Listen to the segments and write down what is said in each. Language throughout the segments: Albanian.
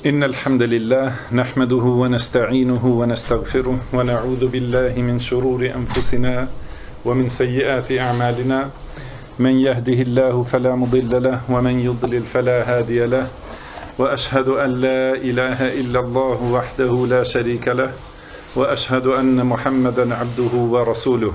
إن الحمد لله نحمده ونستعينه ونستغفره ونعوذ بالله من شرور أنفسنا ومن سيئات أعمالنا من يهده الله فلا مضل له ومن يضلل فلا هادي له وأشهد أن لا إله إلا الله وحده لا شريك له وأشهد أن محمدا عبده ورسوله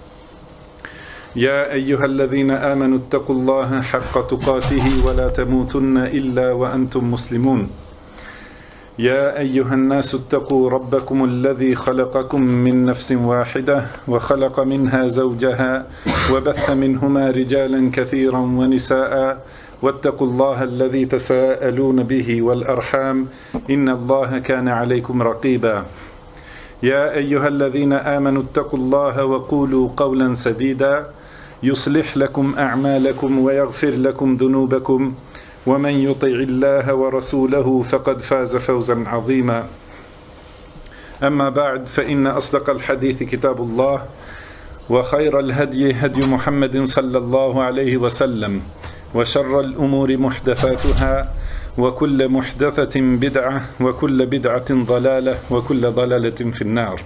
يا أيها الذين آمنوا اتقوا الله حق تقاته ولا تموتن إلا وأنتم مسلمون يا أيها الناس اتقوا ربكم الذي خلقكم من نفس واحدة وخلق منها زوجها وبث منهما رجالا كثيرا ونساء واتقوا الله الذي تساءلون به والأرحام إن الله كان عليكم رقيبا يا أيها الذين آمنوا اتقوا الله وقولوا قولا سديدا يصلح لكم أعمالكم ويغفر لكم ذنوبكم ومن يطع الله ورسوله فقد فاز فوزا عظيما أما بعد فإن أصدق الحديث كتاب الله وخير الهدي هدي محمد صلى الله عليه وسلم وشر الأمور محدثاتها وكل محدثة بدعة وكل بدعة ضلالة وكل ضلالة في النار.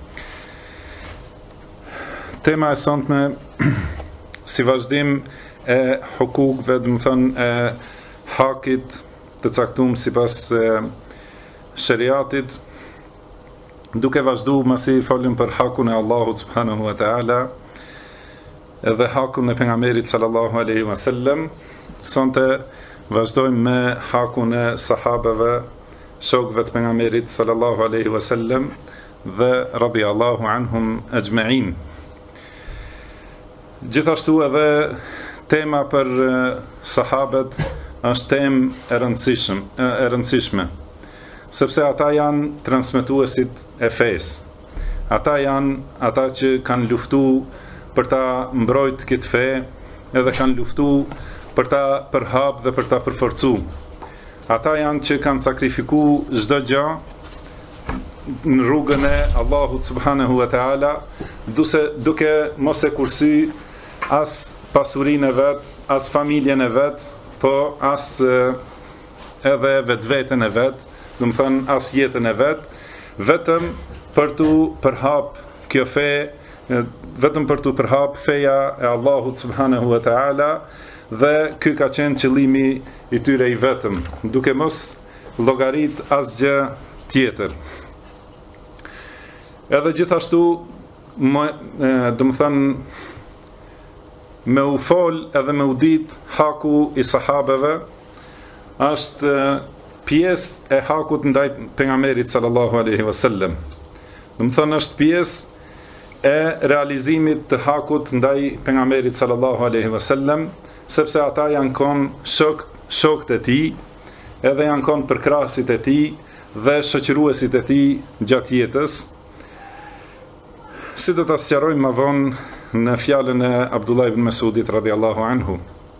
Tema e sotme si vazhdim e hukukve, do të thënë hakit të caktuar sipas shariatit, duke vazhduar masi folim për hakun e Allahut subhanahu wa taala dhe hakun e pejgamberit sallallahu alaihi wasallam. Sonte vazhdojmë me hakun e sahabeve, shokëve të pejgamberit sallallahu alaihi wasallam dhe radiyallahu anhum ajma'in. Gjithashtu edhe tema për sahabët është temë e rëndësishme, sepse ata janë transmetuesit e fesë. Ata janë ata që kanë luftu për ta mbrojt këtë fe, edhe kanë luftu për ta përhap dhe për ta përforcu. Ata janë që kanë sakrifiku çdo gjë në rrugën e Allahut subhanahu wa taala, duke mos e kursy as pasurinë e vet, as familjen e vet, po as edhe vetveten e vet, do të thënë as jetën e vet, vetëm për tu përhap kjo fe, vetëm për tu përhap feja e Allahut subhanahu wa taala, dhe ky ka qenë qëllimi i tyre i vetëm, duke mos llogarit asgjë tjetër. Edhe gjithashtu, do të thënë, me u fol edhe me u dit haku i sahabeve është pjesë e hakut ndaj pejgamberit sallallahu alaihi wasallam. Do të thënë është pjesë e realizimit të hakut ndaj pejgamberit sallallahu alaihi wasallam, sepse ata janë kon shokët e tij, edhe janë kon përkrasit e tij dhe shoqëruesit e tij gjatë jetës. Si do ta sqarojmë më vonë në fjalën e Abdullah ibn Mas'udit radhiyallahu anhu.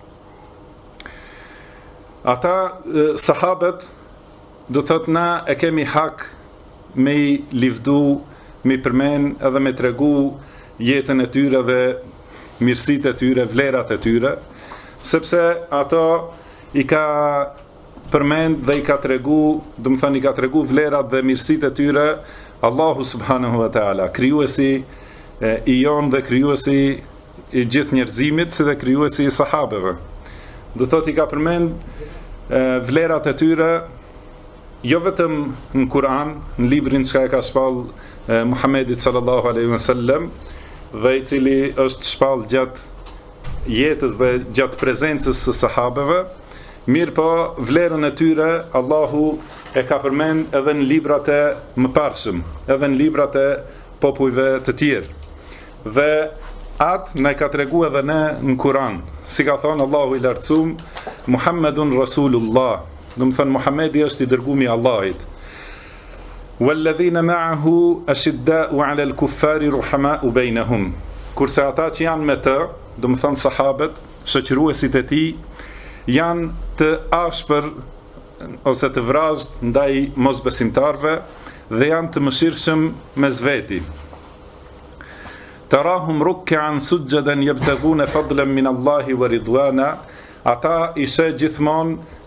Ata sahabët do thotë na e kemi hak me i livdu, me i përmen edhe me tregu jetën e tyre dhe mirësitë e tyre, vlerat e tyre, sepse ato i ka përmend dhe i ka tregu, do të thënë i ka tregu vlerat dhe mirësitë e tyre Allahu subhanahu wa taala, krijuesi i jonë dhe krijuesi i gjithë njerëzimit, si dhe krijuesi i sahabeve. Do thotë i ka përmend vlerat e tyre jo vetëm në Kur'an, në librin që e ka shpall Muhammedit sallallahu alaihi wasallam, dhe i cili është shpall gjatë jetës dhe gjatë prezencës së sahabeve, mirë po vlerën e tyre Allahu e ka përmend edhe në librat e mëparshëm, edhe në librat e popujve të tjerë. Dhe atë na ka tregu edhe ne në Kur'an, si ka thonë Allahu i lartësuam, Muhammedun Rasulullah, do të thënë Muhamedi është i dërguari i Allahit. Walladhina ma'ahu ashidda'u 'ala al-kuffari ruhama'u bainahum. Kurse ata që janë me të, do të thënë sahabët, shoqëruesit e tij, janë të ashpër ose të vrazhd ndaj mosbesimtarve dhe janë të mëshirshëm mes veti. Tarahum ruk'an sujjadan yabtaguna fadlan min Allahi wa ridwana. Ata ishe gjithmonë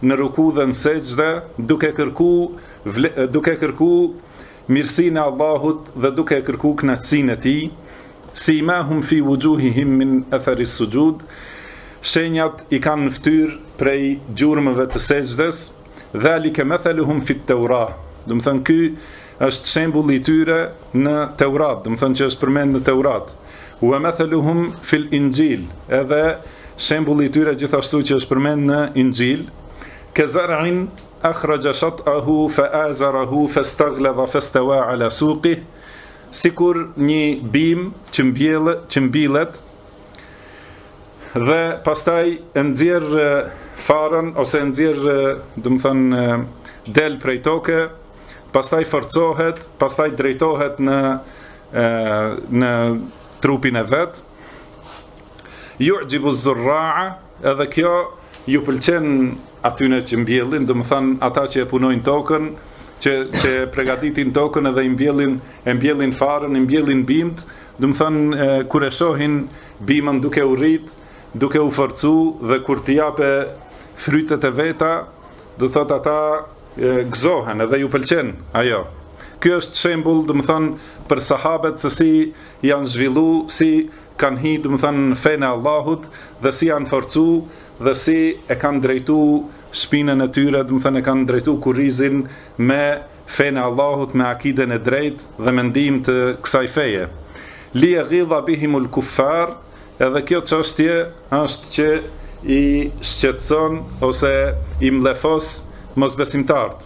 në ruku dhe në sejdë, duke kërku mirësinë e Allahut dhe duke kërku kënaqësinë e tij. Simahum fi wujuhihim min athari sujud, shenjat i kanë në fytyrë prej gjurmëve të sejdës. Dhalika mathaluhum fi at-Taurah, do të thënë ky është shembulli i tyre në Teurat, do të thënë që është përmend në Teurat. Wa mathaluhum fil Injil, edhe shembulli i tyre gjithashtu që është përmend në Injil. Kazar'in akhraja shat'ahu fa'azarahu fastaghlaba fastawa ala suqih, sikur një bim që mbjellet dhe pastaj e nxjerr farën ose e nxjerr, do të thënë del prej toke, pastaj forcohet, pastaj drejtohet në trupin e vet. Yu'jibu az-zurra'a, edhe kjo ju pëlqen atyne që mbjellin, do të thënë ata që e punojnë tokën, që përgatitin tokën edhe e mbjellin farën, e mbjellin bimt, do të thënë kur e shohin bimën duke u rrit, duke u forcu dhe kur t'i jape frytet e veta, do thotë ata gëzohen edhe ju pëlqen ajo. Ky është shembull, do të thënë për sahabët se si janë zhvillu, si kanë hi, do të thënë në fenë e Allahut dhe si janë forcu dhe si e kanë drejtu shpinën e tyre, do të thënë e kanë drejtu kurrizin me fenë e Allahut, me akiden e drejtë dhe me ndihmë të kësaj feje. Li yaghidha bihimul kuffar, edhe kjo çështje është që i shqetëson ose i mlefos mosbesimtarët.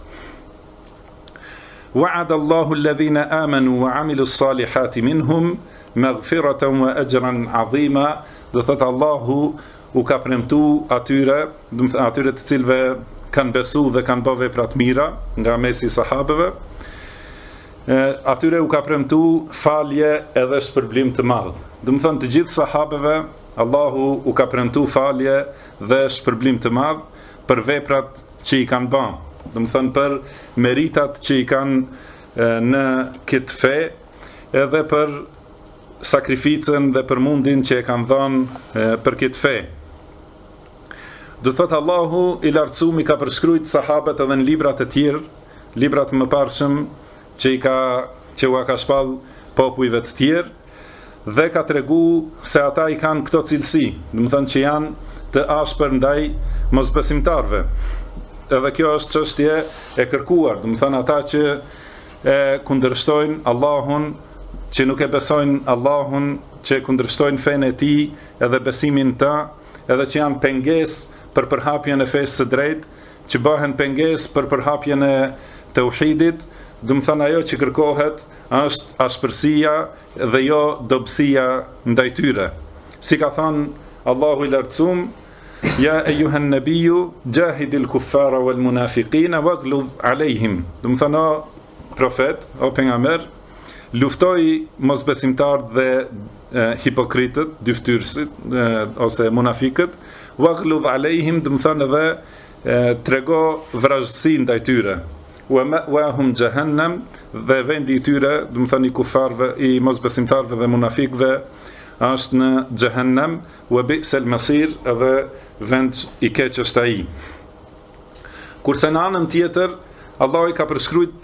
Wa'ada Allahu alladhina amanu wa 'amilu s-salihati minhum maghfiratan wa ajran 'azima, do thotë Allahu u ka premtu atyre të cilëve kanë besu dhe kanë bërë vepra të mira nga mesi sahabeve, atyre u ka premtu falje edhe shpërblim të madh. Do të thënë të gjithë sahabeve Allahu u ka premtu falje dhe shpërblim të madh për veprat që i kanë bërë. Do të thënë për meritat që i kanë në këtë fe, edhe për sakrificën dhe për mundin që e kanë dhënë për këtë fe. Do thotë Allahu i lartësuar i ka përshkruajt sahabët edhe në librat e tjerë, librat më parshëm që u ka shpall popujve të tjerë, dhe ka tregu se ata i kanë këto cilësi, do të thënë që janë të ashpër ndaj mosbesimtarve. Edhe kjo është çështje e kërkuar, do të thënë ata që e kundërshtojnë Allahun, që nuk e besojnë Allahun, që kundërshtojnë fenë e tij edhe besimin të, edhe që janë pengesë për përhapjen e fesë së drejtë, që bëhen pengesë për përhapjen e tauhidit, do të thënë ajo që kërkohet është ashpërsia dhe jo dobësia ndaj tyre. Si ka thënë Allahu i lartësuar: Ja ejuhan nabiju, jahidil kuffara wal munafiqina waghluz alejhim. Do të thënë o profet, o pejgamber, luftoj mosbesimtarët dhe hipokritët, dyftyrësit ose munafikët, waghluz alejhim, do të thënë edhe trego vrazhdësi ndaj tyre. Wa hum jahannam, dhe vendi i tyre, do të thënë i kufarëve, i mosbesimtarëve dhe munafikëve, është në Jahannam, wa bi'sal masir, edhe vend i keq është ai. Kurse në anën tjetër, Allah i ka përshkruajt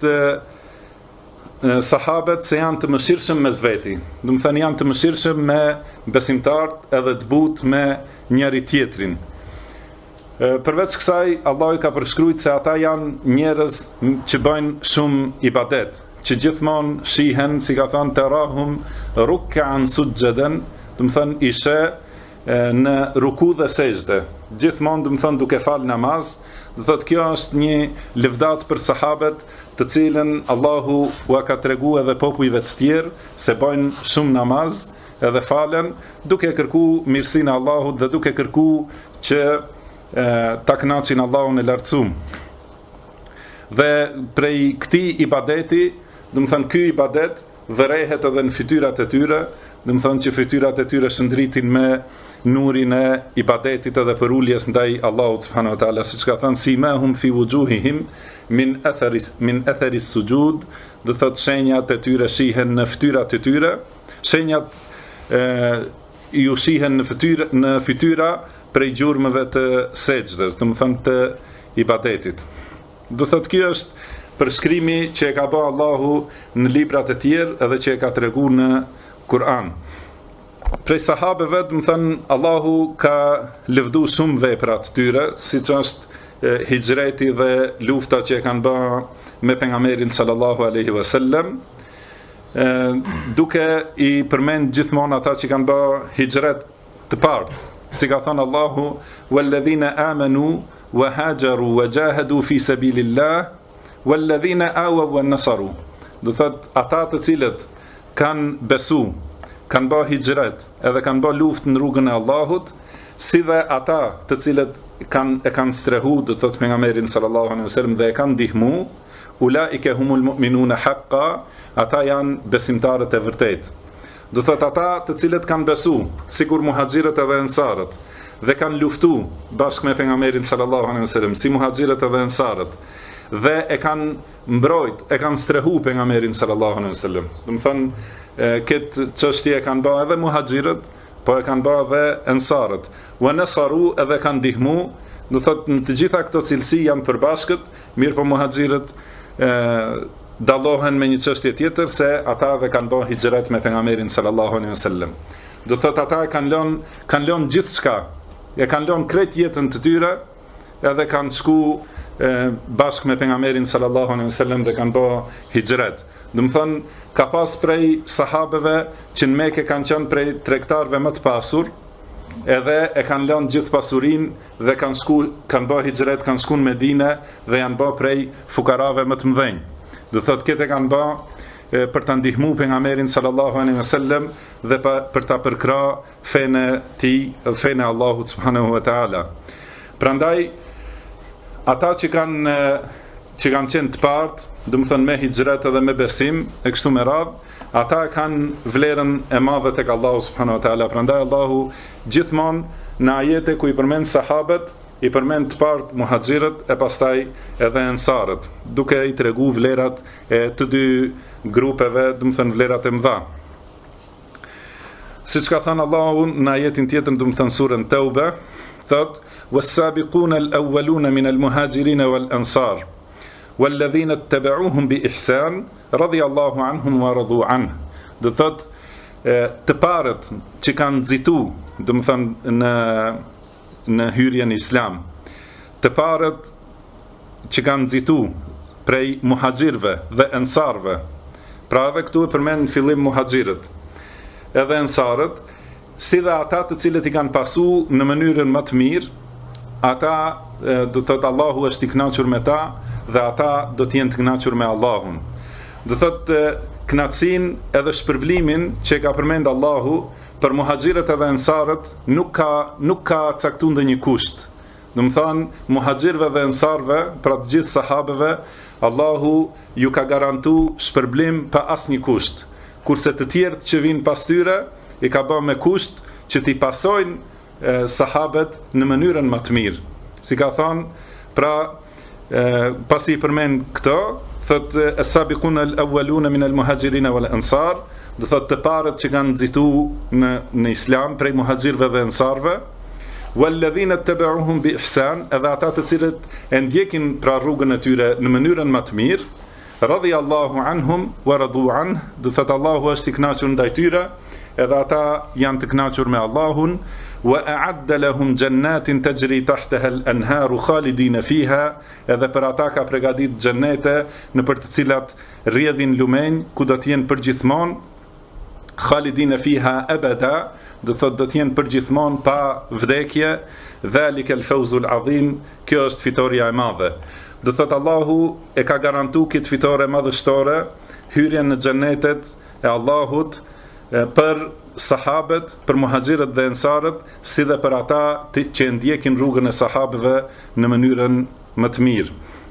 sahabët se janë të mëshirshëm mes veti. Do të thënë janë të mëshirshëm me besimtarët edhe të butë me njëri tjetrin. Përveç kësaj, Allah i ka përshkruajt se ata janë njerëz që bëjnë shumë ibadet, që gjithmonë shihen, si ka thënë, tarahum ruk'an sujjadan, do të thënë ishe në ruku dhe sejdë. Gjithmonë, do të thënë, duke fal namaz. Do thotë kjo është një lëvdat për sahabët, të cilën Allahu u ka treguar edhe popujve të tjerë se bëjnë shumë namaz edhe falen, duke kërku mirësinë e Allahut dhe duke kërku që ta kënaqin Allahun e lartësuar. Dhe prej këtij ibadeti, do të thënë ky ibadet vërehet edhe në fytyrat e tyre, do të thënë që fytyrat e tyre shndritin me nurin e ibadetit edhe për uljes ndaj Allahut subhanahu wa taala, siç ka thënë simahum fi wujuhihim min athari sujud, do të thotë shenjat e tyre shihen në fytyrat e tyre, shenjat ju shihen në fytyra prej gjurmëve të sejdës, do të thënë të ibadetit. Do thot kjo është përshkrimi që e ka bërë Allahu në librat e tjerë edhe që e ka treguar në Kur'an. Prej sahabeve, do të thënë, Allahu ka lëvdu shumë vepra të tyre, siç është hijreti dhe lufta që e kanë bërë me pejgamberin sallallahu alaihi wasallam, duke i përmend gjithmonë ata që kanë bërë hijret të parë, si ka thënë Allahu: "Walladhina amanu wa hajaru wa jahadu fi sabilillah walladhina awaw wa nasaru." Do thot ata të cilët kanë besu, kanë bërë hijret, edhe kanë bërë luftë në rrugën e Allahut, si dhe ata të cilët e kanë strehu, do thot pejgamberin sallallahu alaihi wasallam, dhe e kanë ndihmu, ulaike humul mu'minuna haqqa, ata janë besimtarët e vërtet. Do thot ata të cilët kanë besu, sikur muhaxhirët edhe ensarët, dhe kanë luftu bashkë me pejgamberin sallallahu alaihi wasallam, si muhaxhirët edhe ensarët, dhe e kanë mbrojt, e kanë strehu pejgamberin sallallahu alaihi wasallam. Do të thonë, këtë çështje e kanë bërë edhe muhaxhirët, po e kanë bërë edhe ensarët. Wa nasaru, edhe kanë ndihmu, do thotë në të gjitha këto cilësi janë përbashkët, mirë po muhaxhirët dallohen me një çështje tjetër, se ata edhe kanë bërë hijret me pejgamberin sallallahu alaihi wasallam. Do thotë ata kanë lënë gjithçka, e kanë lënë krejt jetën të tyre, edhe kanë shku bashkë me pejgamberin sallallahu alaihi wasallam dhe kanë bërë hijret. Do të thonë, ka pas prej sahabeve që në Mekë kanë qenë prej tregtarëve më të pasur, edhe e kanë lënë gjithë pasurinë dhe kanë bërë hijret, kanë shkuar në Medinë dhe janë bërë prej fukarave më të mëdhenj. Do thotë këtë kanë bërë për ta ndihmu pejgamberin sallallahu alaihi wasallam dhe për ta përkrah fenë e tij, fenë e Allahut subhanahu wa taala. Prandaj ata që kanë qenë të partë, do të thënë me hijret edhe me besim, e kështu me radhë, ata kanë vlerën e madhe tek Allahu subhanahu wa taala. Prandaj Allahu gjithmonë në ajete ku i përmend sahabët, i përmend të partë muhaxhirët e pastaj edhe ensarët, duke i treguar vlerat e të dy grupeve, do të thënë vlerat e mëdha. Siç ka thënë Allahu në ajetin tjetër, do të thënë surën Tauba, thotë: "Was-sabiquna al-awwaluna min al-muhajirin wal-ansar والذين اتبعوهم بإحسان رضي الله عنهم ورضوا عنه." Do thot të parët që kanë nxitu, do të thënë në hyrjen në Islam, të parët që kanë nxitu prej muhaxhirëve dhe ensarëve. Pra edhe këtu e përmend në fillim muhaxhirët, edhe ensarët, si dhe ata të cilët i kanë pasu në mënyrën më të mirë, ata do thot Allahu është i kënaqur me ta, dhe ata do të jenë të kënaqur me Allahun. Do thotë kënaqësinë edhe shpërblimin që ka përmend Allahu për muhaxhirët edhe ensarët nuk ka caktuar ndonjë kusht. Do të thonë muhaxhirëve dhe ensarëve, pra të gjithë sahabeve, Allahu ju ka garantuar shpërblim pa asnjë kusht. Kurse të tjerët që vinë pas tyre i ka bërë me kusht që t'i pasojnë sahabët në mënyrën më të mirë. Si ka thënë, pra pasi i përmend këto, thot as-sabiquna al-awwaluna min al-muhajirin wal-ansar, do thot të parët që kanë nxituar në Islam prej muhaxhirëve dhe ensarëve, walladhina ittaba'uhum bi ihsan, edhe ata të cilët e ndjekin pra rrugën e tyre në mënyrën më të mirë, radiyallahu anhum wa radu anhu, do thot Allahu është i kënaqur ndaj tyre, edhe ata janë të kënaqur me Allahun. Wa a'adda lahum jannatin tajri tahtaha al-anharu khalidina fiha, edhe për ata ka përgatitur xhenete në për të cilat rrjedhin lumenj, ku do të jenë përgjithmonë, khalidina fiha abada, do thotë do të jenë përgjithmonë pa vdekje. Dhalika al-fawzu al-azim, kjo është fitoria e madhe. Do thotë Allahu e ka garantuar këtë fitore madhështore, hyrjen në xhenetet e Allahut për sahabët, për muhaxhirët dhe ensarët, si dhe për ata që ndjekin rrugën e sahabëve në mënyrën më të mirë.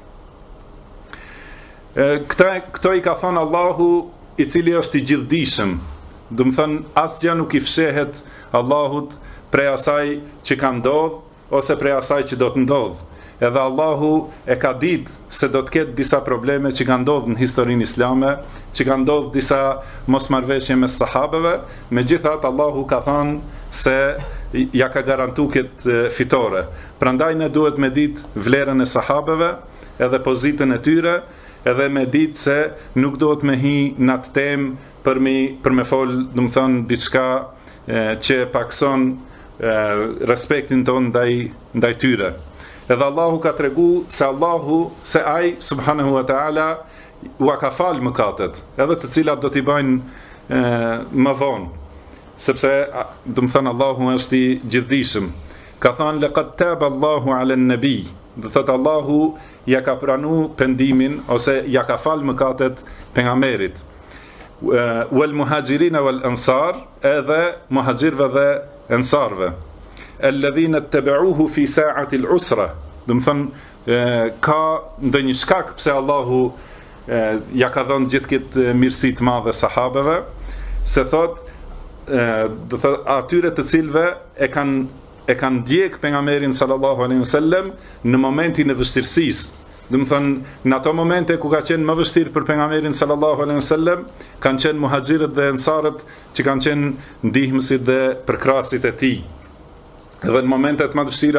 Këto i ka thënë Allahu, i cili është i gjithdijshëm. Do të thënë asgjë nuk i fshehet Allahut prej asaj që ka ndodhur ose prej asaj që do të ndodhë. Edhe Allahu e ka ditë se do të ketë disa probleme që kanë ndodhur në historinë islame, që kanë ndodhur disa mosmarrveshje mes sahabeve, megjithatë Allahu ka thënë se ja ka garantu këtë fitore. Prandaj ne duhet me ditë vlerën e sahabeve, edhe pozitën e tyre, edhe me ditë se nuk duhet me hi në atë temë për me folë, do të thonë, diçka që pakson respektin ton ndaj tyre. Edhe Allahu ka tregu se ai subhanahu wa taala u ka falë mëkatet, edhe të cilat do t'i bëjnë më vonë, sepse do të thënë Allahu është i gjithdijshëm. Ka thënë laqad taba Allahu ala an-nabi, do thotë Allahu ja ka pranu pendimin ose ja ka falë mëkatet pejgamberit. Wal muhajirin wal ansar, edhe muhajirve dhe ansarve. Alladhina ittaba'uhu fi sa'ati al-usra, do të thënë ka ndonjë shkak pse Allahu ja ka dhënë gjithë këtë mirësi të madhe sahabeve, se do thot atyre të cilëve e kanë ndjek pejgamberin sallallahu alaihi wasallam në momentin e vështirësisë. Do të thënë, në ato momente ku ka qenë më vështirë për pejgamberin sallallahu alaihi wasallam, kanë qenë muhaxhirët dhe ansarët që kanë qenë ndihmësit dhe përkrasit e tij. Edhe në momentet më të vështira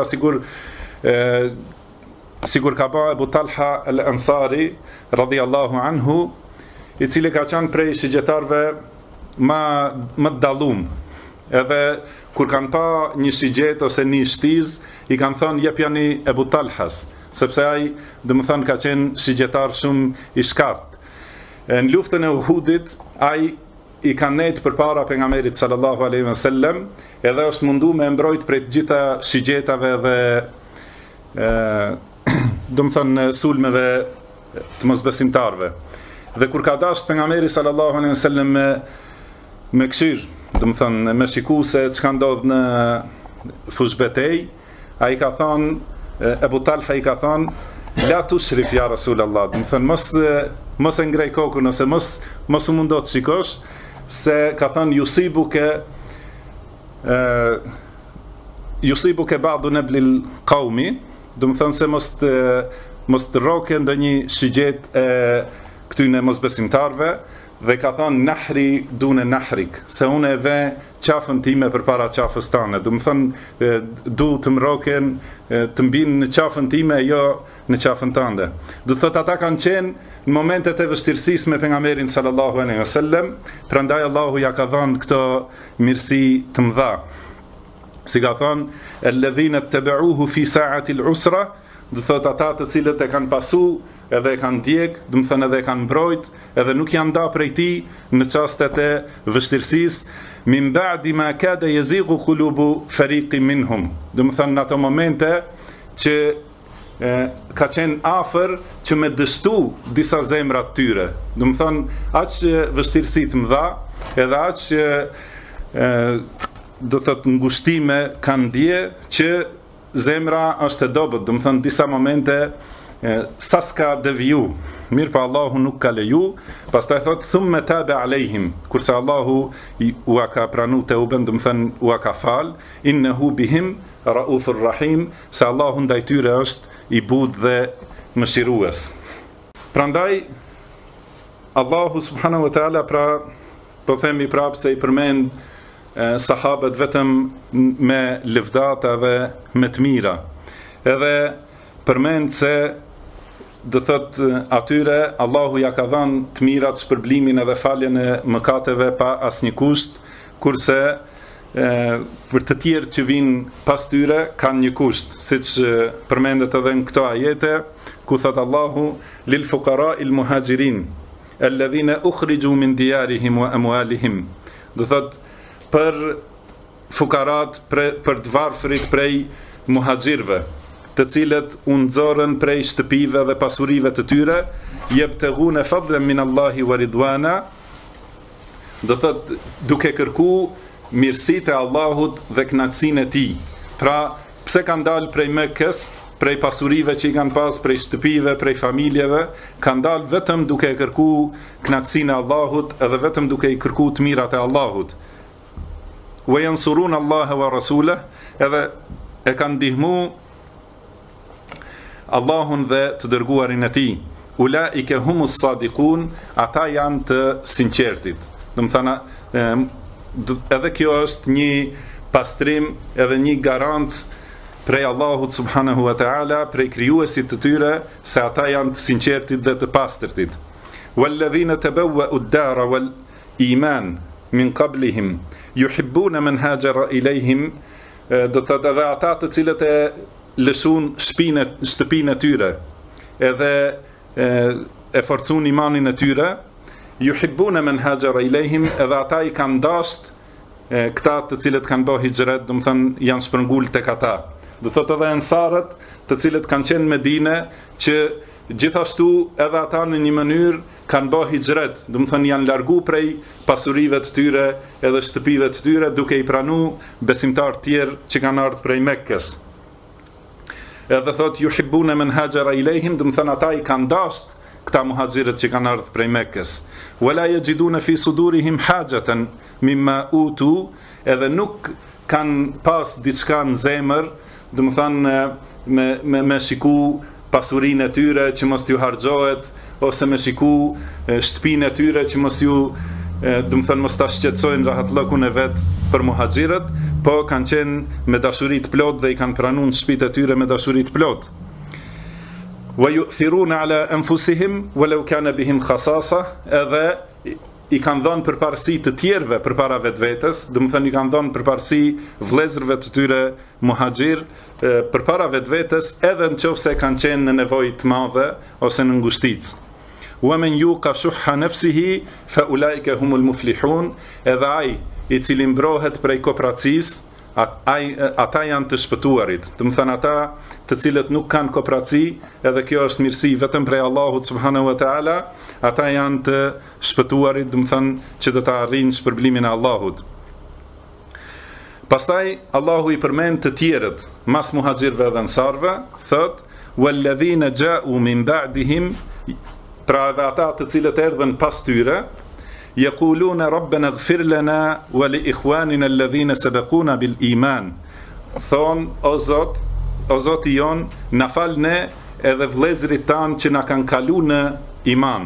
sigur ka ba Abu Talha al-Ansari radhiyallahu anhu, i cili ka qenë prej shigjetarve më të dallum. Edhe kur kanë pa një shigjet ose një shtiz, i kanë thënë jepjani Abu Talhas, sepse ai, domethënë, ka qenë shigjetar shumë i shkart. Në luftën e Uhudit, ai i kanë nejtë përpara pejgamberit sallallahu alaihi wasallam, edhe është mundu me mbrojt prej të gjitha shigjetave dhe domethënë sulmeve të mosbesimtarve. Dhe kur ka dashur pejgamberi sallallahu alaihi wasallam me këshir, domethënë me shiku se çka ndodh në fush betej, ai ka thonë, Abu Talha i ka thonë la tushrif ya Rasulullah, domethënë mos e ngrej kokën ose mos u mundo të shikosh, se ka thonë yusibuke ba'du nablil qaumi, domethënë se mos të roke ndonjë shigjet e këtyne mosbesimtarve, dhe ka thonë nahri dune nahrik, se unë e ve qafën time për para qafës tane. Do më thënë, du të më roken, të mbinë në qafën time, jo në qafën tande. Do të thëtë ata kanë qenë në momentet e vështirësisë me pejgamberin sallallahu alaihi wasallam, prandaj Allahu ja ka dhënë këto mirësi të mëdha. Si ka thonë, alladhina ittaba'uhu fi sa'ati al-usra, do të thëtë ata të cilët e kanë pasu, edhe e kanë ndjek, do të thënë edhe e kanë mbrojt, edhe nuk janë nda prej tij në çastet e vështirësisë, min ba'di ma kada yazighu qulubu fariqin minhum. Do të thënë në ato momente që ka qenë afër që me dështu disa zemra të tyre. Do të thënë aq vështirësi të mëdha, edhe aq do të thotë ngushtime kanë ndje që zemra është e dobët. Do të thënë disa momente sa s'ka deviju, mirë pa Allahu nuk ka leju, pastaj thot thumme tabe alejhim, kurse Allahu u ka pranu të uben, do të thënë u ka fal, innehu bihim raufur rahim, se Allahu ndaj tyre është i budh dhe mëshirues. Prandaj Allahu subhanahu wa taala, po themi prapë se i përmend sahabët vetëm me lëvdata dhe me të mira, edhe përmend se do thot atyre Allahu ja ka dhënë të mirat, shpërblimin edhe faljen e mëkateve pa asnjë kusht, kurse për të tjerë që vinë pas tyre kanë një kusht, siç përmendet edhe në këto ajete, ku thot Allahu lil fuqara'il muhajirin alladhina ukhriju min diyarihim wa amwalihim. Do thot për fukarat, për të varfrit prej muhaxhirëve, të cilët u nxorën prej shtëpive dhe pasurive të tyre, yebtaghuna fadlan min Allahi wa ridwana, do thot duke kërku mirësitë e Allahut dhe kënaqësinë e tij. Pra, pse kanë dalë prej Mekës, prej pasurive që i kanë pas, prej shtëpive, prej familjeve, kanë dalë vetëm duke kërku kënaqësinë e Allahut, edhe vetëm duke i kërku të mirat e Allahut. Wa yansuruna Allaha wa rasulahu, edhe e kanë ndihmu Allahun dhe të dërguarin e tij. Ulaike humus sadiqun, ata janë të sinqertit. Do të thënë, edhe kjo është një pastrim edhe një garancë prej Allahut subhanahu wa ta'ala, prej krijuesit të tyre, se ata janë të sinqertit dhe të pastërtit. Walladhina tabawwa'u ad-dara wal iman min qablihim yuhibbuna man hajara ilayhim, do të thotë edhe ata të cilët e lëshun shtëpinë e tyre, edhe e forcun imanin e tyre, yuhibbuna man hajara ilayhim, edhe ata i kanë dashur këta të cilët kanë bërë hijret, do të thënë janë shpërngul tek ata. Do thotë edhe ensarët, të cilët kanë qenë në Medinë, që gjithashtu edhe ata në një mënyrë kanë bërë hijret, do të thënë janë largu prej pasurive të tyre edhe shtëpive të tyre, duke i pranuar besimtarë tjerë që kanë ardhur prej Mekkës. Edhe thotë yuhibbuna man hajara ilayhim, do të thënë ata i kanë dashur këta muhaxhirët që kanë ardhur prej Mekkës. Wala yajiduna fi sudurihim hajatan mimma utu, edhe nuk kanë pas diçka në zemër, do të thënë me shiku pasurinë e tyre që mos t'ju harxhohet, ose me shiku shtëpinë e tyre që mos ju, do të thënë mos ta shqetësojnë rahatlëkun e vet për muhaxhirët, po kanë qenë me dashuri të plot dhe i kanë pranuar shtëpitë e tyre me dashuri të plot. Wa yu'thiruna ala anfusihim walau kana bihim khasasa, edhe i kanë dhënë përparësi të tjerëve përpara vetvetes, do të thënë i kanë dhënë përparësi vëllezërve të tyre muhaxhir përpara vetvetes, edhe nëse kanë qenë në nevojë të madhe ose në ngushticë. Wa man yuqa shuhha nafsihi fa ulaika humul muflihun, edhe ai i cili mbrohet prej kopracisë, ata janë të shpëtuarit. Do të thënë ata të cilët nuk kanë kopraci, edhe kjo është mirësi vetëm prej Allahut subhanahu wa ta'ala, ata janë të shpëtuarit, do të thënë që do të arrijnë shpërblimin e Allahut. Pastaj Allahu i përmend të tjerët mas muhaxhirëve dhe ansarëve, thot walladhina ja'u min ba'dihim, pra edhe ata të cilët erdhën pas tyre, yaquluna rabbana ighfir lana wa li ikhwanina alladhina sabaquna bil iman, thon o Zoti jon, na fal ne edhe vëllezërit tan që na kanë kalu në iman.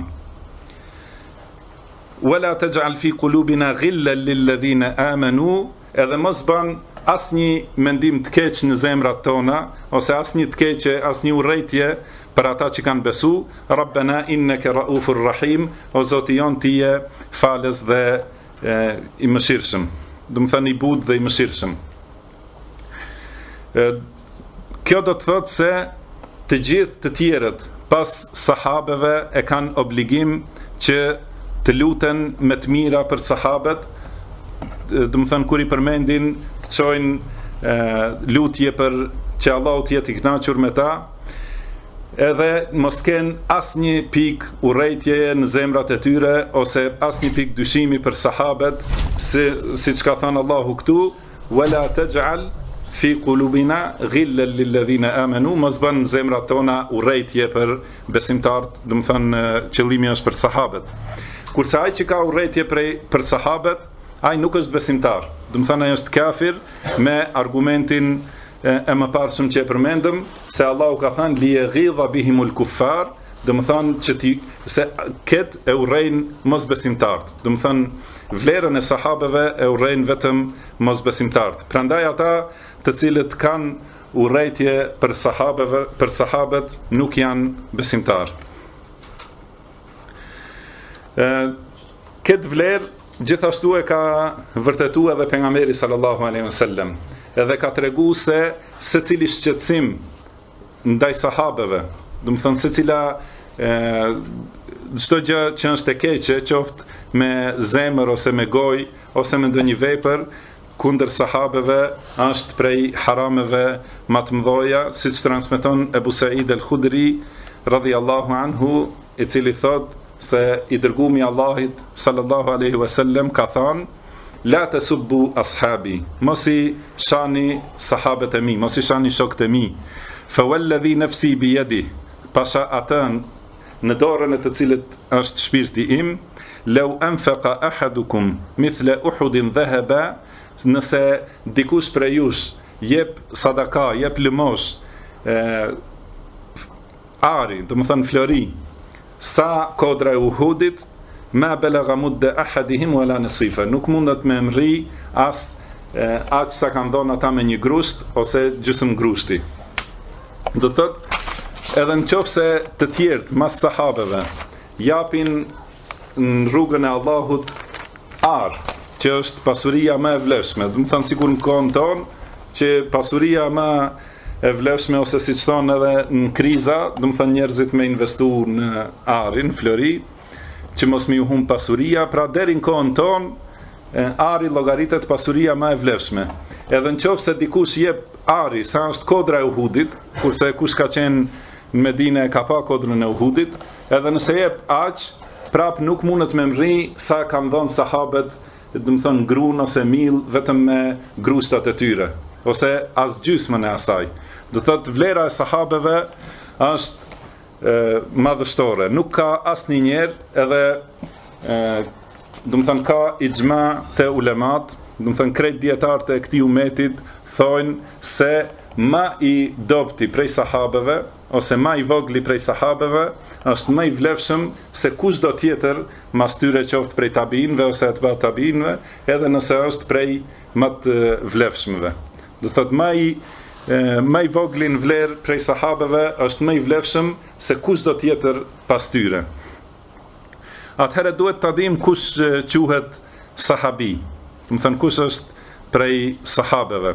Wala taj'al fi qulubina ghillan lil ladhina amanu, edhe mos ban asnjë mendim të keq në zemrat tona, ose asnjë të keqe, asnjë urrëtie për ata që kanë besu. Rabbana innaka raufur rahim, o Zoti jon ti je falës dhe i mëshirshëm, do të thënë i butë dhe i mëshirshëm. Kjo do të thotë se të gjithë të tjerët pas sahabeve e kanë obligim që të luten me të mira për sahabet, do të thënë kur i përmendin të çojnë lutje për që Allahu të jetë i kënaqur me ta, edhe mos kenë asnjë pikë urrëtieje në zemrat e tyre, ose asnjë pikë dyshimi për sahabet, siç ka thënë Allahu këtu, wala taj'al fi qulubina ghillan lil ladhina amanu, mos bën zemrat tona urrëtie për besimtarët, do të thënë qëllimi është për sahabet. Kurse ai që ka urrëtie për sahabet, ai nuk është besimtar, do të thënë ai është kafir, me argumentin e mëparshëm që e përmendëm, se Allahu ka thënë li yaghidha bihimul kuffar, do të thënë që se ket e urrejnë mosbesimtarët, do të thënë vlerën e sahabeve e urrejnë vetëm mosbesimtarët. Prandaj ata të cilët kanë urrëtie për sahabet nuk janë besimtar. Këtë vlerë gjithashtu e ka vërtetuar edhe pejgamberi sallallahu alaihi wasallam, edhe ka tregu se secili shqetësim ndaj sahabeve, do të thënë secila çdo gjë që është e keqe, qoftë me zemër ose me gojë ose me ndonjë vepër kundër sahabeve, është prej harameve më të mëdha, siç transmeton Ebu Said al-Khudri radhiyallahu anhu, i cili thot se i dërguari i Allahit sallallahu alaihi wasallam ka thënë: la tasubbu ashabi, mos i shani sahabët e mi, mos i shani shokët e mi. Fa walladhi nafsi bi yadi, pasha atën në dorën e të cilët është shpirti im, law anfaqa ahadukum mithla uhudin dhahaba, nëse dikush prej jush jep sadaka, jep lëmosh ari, do të thënë flori, sa kodra e Uhudit, ma belagha mudda ahadihim wala nasifa, nuk mundet me mri as aq sa kanë dhënë ata me një grusht ose gjysmë grushti. Do të thotë, edhe nëse të tjerët mas sahabeve japin në rrugën e Allahut arë, që është pasuria më e vlefshme. Do të thonë sikur në kohën tonë që pasuria më e vlefshme ose siç thonë edhe në kriza, do të thonë njerëzit me investu në arin, flori, që mos më humb pasuria, pra deri në kohën tonë ari llogaritet pasuria më e vlefshme. Edhe nëse dikush jep ari sa është kodra e Uhudit, kurse kush ka qenë në Medinë ka pa kodrën e Uhudit, edhe nëse jep aq, prap nuk mundet me mri sa kanë dhënë sahabët, do të thonë gruan ose mill vetëm me grushtat e tyre, ose as gjysmën e asaj. Do thotë vlera e sahabeve është madhështore. Nuk ka asnjëherë edhe do të thonë ka ixhma te ulemat, do të thonë krejt dietarët e këtij umetit thonë se ma i dobti prej sahabeve ose ma i vogli prej sahabeve është më i vlefshëm se kushdo tjetër mas tyre qoftë prej tabiinëve ose atba tabiinëve, edhe nëse është prej më të vlefshmëve. Do thotë më i vogli në vlerë prej sahabeve është më i vlefshëm se kushdo tjetër pas tyre. Atëherë duhet ta dim kush quhet sahabi. Do të thënë kush është prej sahabeve.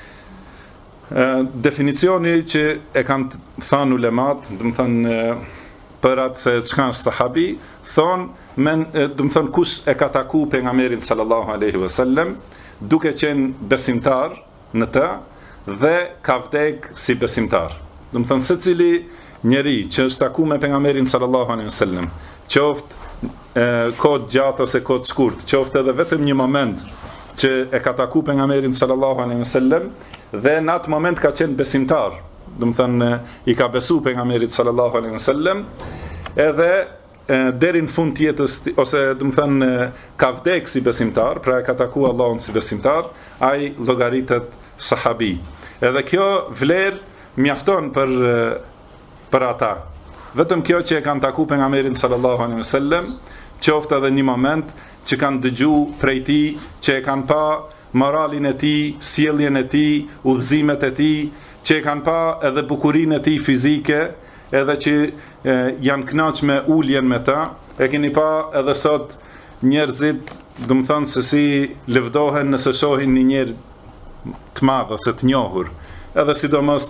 Definicioni që e kanë thënë ulemat, do të thënë për atë se çka është sahabi, thonë do të thënë kush e ka taku pejgamberin sallallahu alaihi wasallam, duke qenë besimtar në të dhe ka vdek si besimtar. Do të thënë secili njeri që është taku me pejgamberin sallallahu alaihi wasallam, qoftë kohë gjatë ose kohë shkurt, qoftë edhe vetëm një moment që e ka taku pejgamberin sallallahu alaihi wasallam dhe në atë moment ka qenë besimtar, do të thënë i ka besu pejgamberit sallallahu alaihi wasallam, edhe deri në fund të jetës ose do të thënë ka vdek si besimtar, pra e ka taku Allahun si besimtar, ai llogaritet sahabi. Edhe kjo vlerë mjafton për ata. Vetëm kjo që e kanë taku pejgamberin sallallahu alaihi wasallam, qoftë edhe një moment që kanë dëgju prej tij, që e kanë pa moralin e tij, sjelljen e tij, udhëzimet e tij, që e kanë pa edhe bukurinë e tij fizike, edhe që janë kënaqur me uljen me ta. E keni pa edhe sot njerëzit, do të thonë se si lëvdohen nëse shohin një njerëz të madh ose të njohur. Edhe sidomos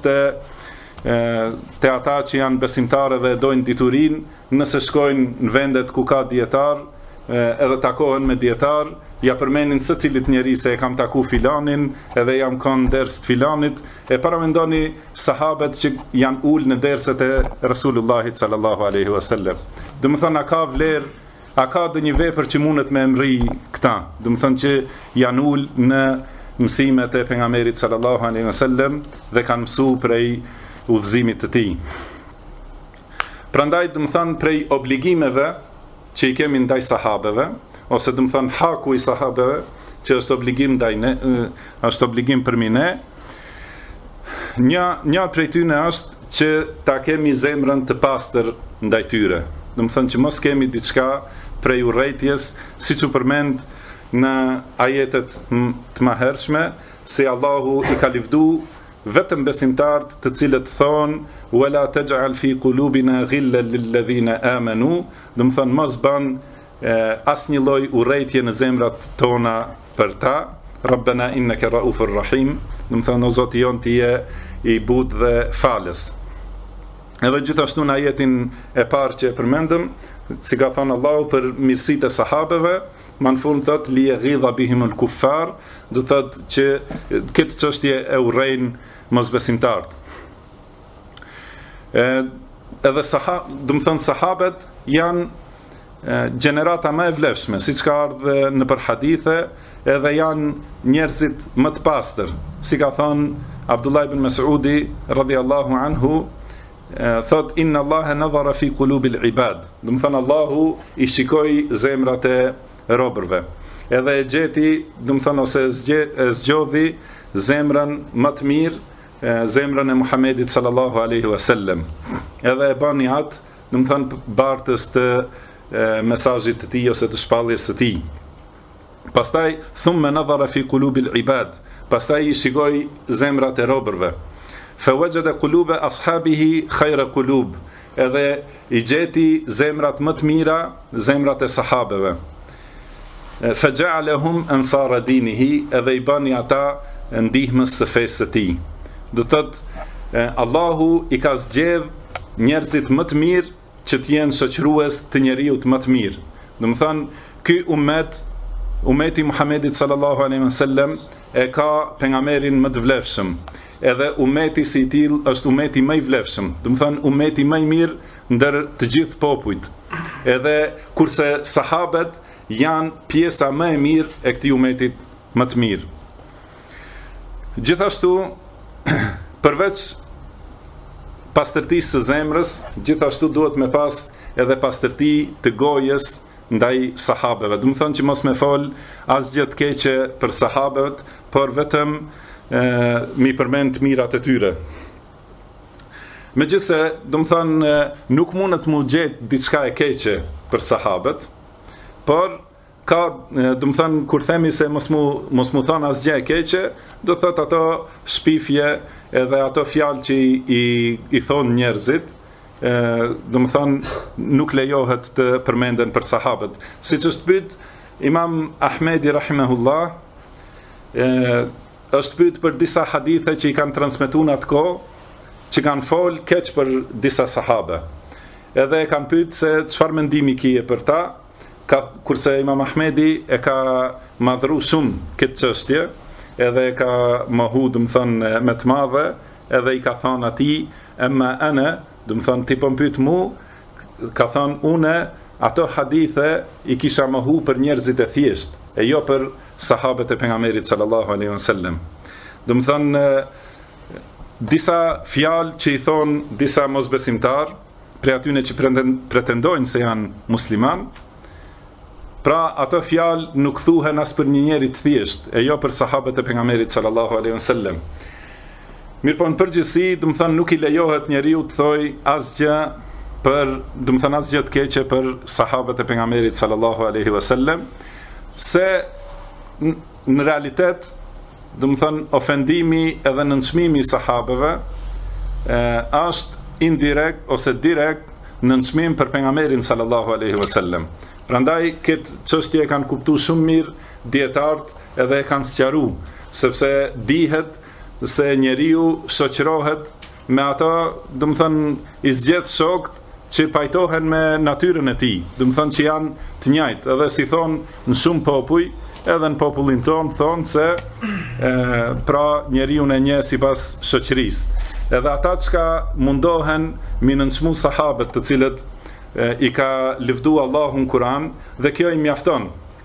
te ata që janë besimtarë dhe dojnë diturin, nëse shkojnë në vendet ku ka dietar, edhe takohen me dietar, ja përmenin secilit njeri se e kam taku filanin, edhe jam kanë ders të filanit, e paramendoni sahabët që janë ullë në derset e Rasulullahit sallallahu alaihi wasallam. Do të thonë a ka vlerë, a ka dhe një vepër që mundet me emri këta. Do të thonë që janë ullë në mësimet e pejgamberit sallallahu alaihi wasallam dhe kanë mësu prej udhëzimit të tij. Prandaj do të thonë prej obligimeve që i kemi ndaj sahabeve, ose do të thonë haku i sahabeve, që është obligim ndaj ne, është obligim për ne. Një prej tyre është që ta kemi zemrën të pastër ndaj tyre. Do të thonë që mos kemi diçka prej urrëties, siç u përmend në ajetet të mëhershme, se Allahu i ka livdu vetëm besimtarët të cilët thonë wala taj'al fi qulubina ghillan lil ladhina amanu, do të thonë mos bën asnjë lloj urrëtie në zemrat tona për ta, rabbana innaka raufur rahim, do të thonë o Zoti jon ti je i butë dhe falës. Edhe gjithashtu në ajetin e parë që e përmendëm, si ka thënë Allahu për mirësitë e sahabeve, më në fund thot li yaghidha bihimul kuffar, do thotë që këtë çështje e urrejnë mosbesimtarët. Edhe do të thonë sahabët janë gjenerata më e vlefshme, siç ka ardhur në për hadithe, edhe janë njerëzit më të pastër, si ka thënë Abdullah ibn Mas'udi radhiyallahu anhu, thot inna Allaha nadhara fi qulubil ibad. Do të thonë Allahu i shikoi zemrat e robërve. Edhe e gjeti, do të thonë ose zgjodhi zemrën më të mirë, zemrën e Muhamedit sallallahu alaihi wasallam. Edhe e bani atë, do të thonë bartës të mesazhit të tij ose të shpalljes së tij. Pastaj thumma nadhara fi qulubil ibad, pastaj i shikoi zemrat e robërve. Fa wajada quluba ashabihi khayra qulub, edhe i gjeti zemrat më të mira, zemrat e sahabeve. Fa ja'alahum ansara dinihi, edhe i bani ata ndihmës së fesë së tij. Do thotë Allahu i ka zgjedh njerëzit më të mirë që të jenë shoqërues të njeriut më të mirë. Do të thonë, ky umeti Muhamedit sallallahu alaihi wasallam e ka pejgamberin më të vlefshëm. Edhe umeti si i tillë është umeti më i vlefshëm. Do të thonë umeti më i mirë ndër të gjithë popujt. Edhe kurse sahabët janë pjesa më e mirë e këtij umetit më të mirë. Gjithashtu, përveç pastërtisë së zemrës, gjithashtu duhet me pas edhe pastërti të gojës ndaj sahabeve. Do të thonë që mos me fol asgjë të keqe për sahabët, por vetëm mi përmend të mirat e tyre. Megjithse, do të thonë nuk mundet mu gjetë diçka e keqe për sahabët, por ka, do të thonë kur themi se mos mu thonë asgjë e keqe, do të thotë ato shpifje edhe ato fjalë që i thonë njerëzit, do të thonë nuk lejohet të përmenden për sahabët. Siç është pyet Imam Ahmedi rahimahullah, është pyet për disa hadithe që i kanë transmetuar në atë kohë, që kanë fol keq për disa sahabe. Edhe e kanë pyet se çfarë mendimi kije për ta, kurse Imam Ahmedi e ka madhru shumë këtë çështje, edhe e ka mohu, do të thonë me të madhe, edhe i ka thonë atij, emma ana, do të thonë ti po pyet mu, ka thonë une ato hadithe i kisha mohu për njerëzit e thjesht, e jo për sahabët e pejgamberit sallallahu alaihi wasallam. Do të thonë disa fjalë që i thonë disa mosbesimtar, prej atyre që pretendojnë se janë musliman, pra ato fjalë nuk thuhen as për një njeri të thjesht, e jo për sahabët e pejgamberit sallallahu alaihi wasallam. Mirë po në përgjithësi, do të thonë nuk i lejohet njeriu të thojë asgjë për, do të thonë asgjë të keqe për sahabët e pejgamberit sallallahu alaihi wasallam, se në realitet, do të thonë ofendimi edhe nënçmimi i sahabeve është indirekt ose direkt nënçmim për pejgamberin sallallahu alaihi wasallam. Prandaj këtë çështje kanë kuptuar shumë mirë dietarët edhe e kanë sqaruar, sepse dihet se njeriu shoqërohet me ata, do të thonë i zgjedh shokët që pajtohen me natyrën e tij, do të thonë që janë të njëjtë, edhe si thonë në shumë popull, edhe në popullin tonë thonë se pra njeriu e njeh sipas shoqërisë. Edhe ata që mundohen mi nënçmu sahabët të cilët i ka lëvdu Allahu në Kur'an, dhe kjo i mjafton.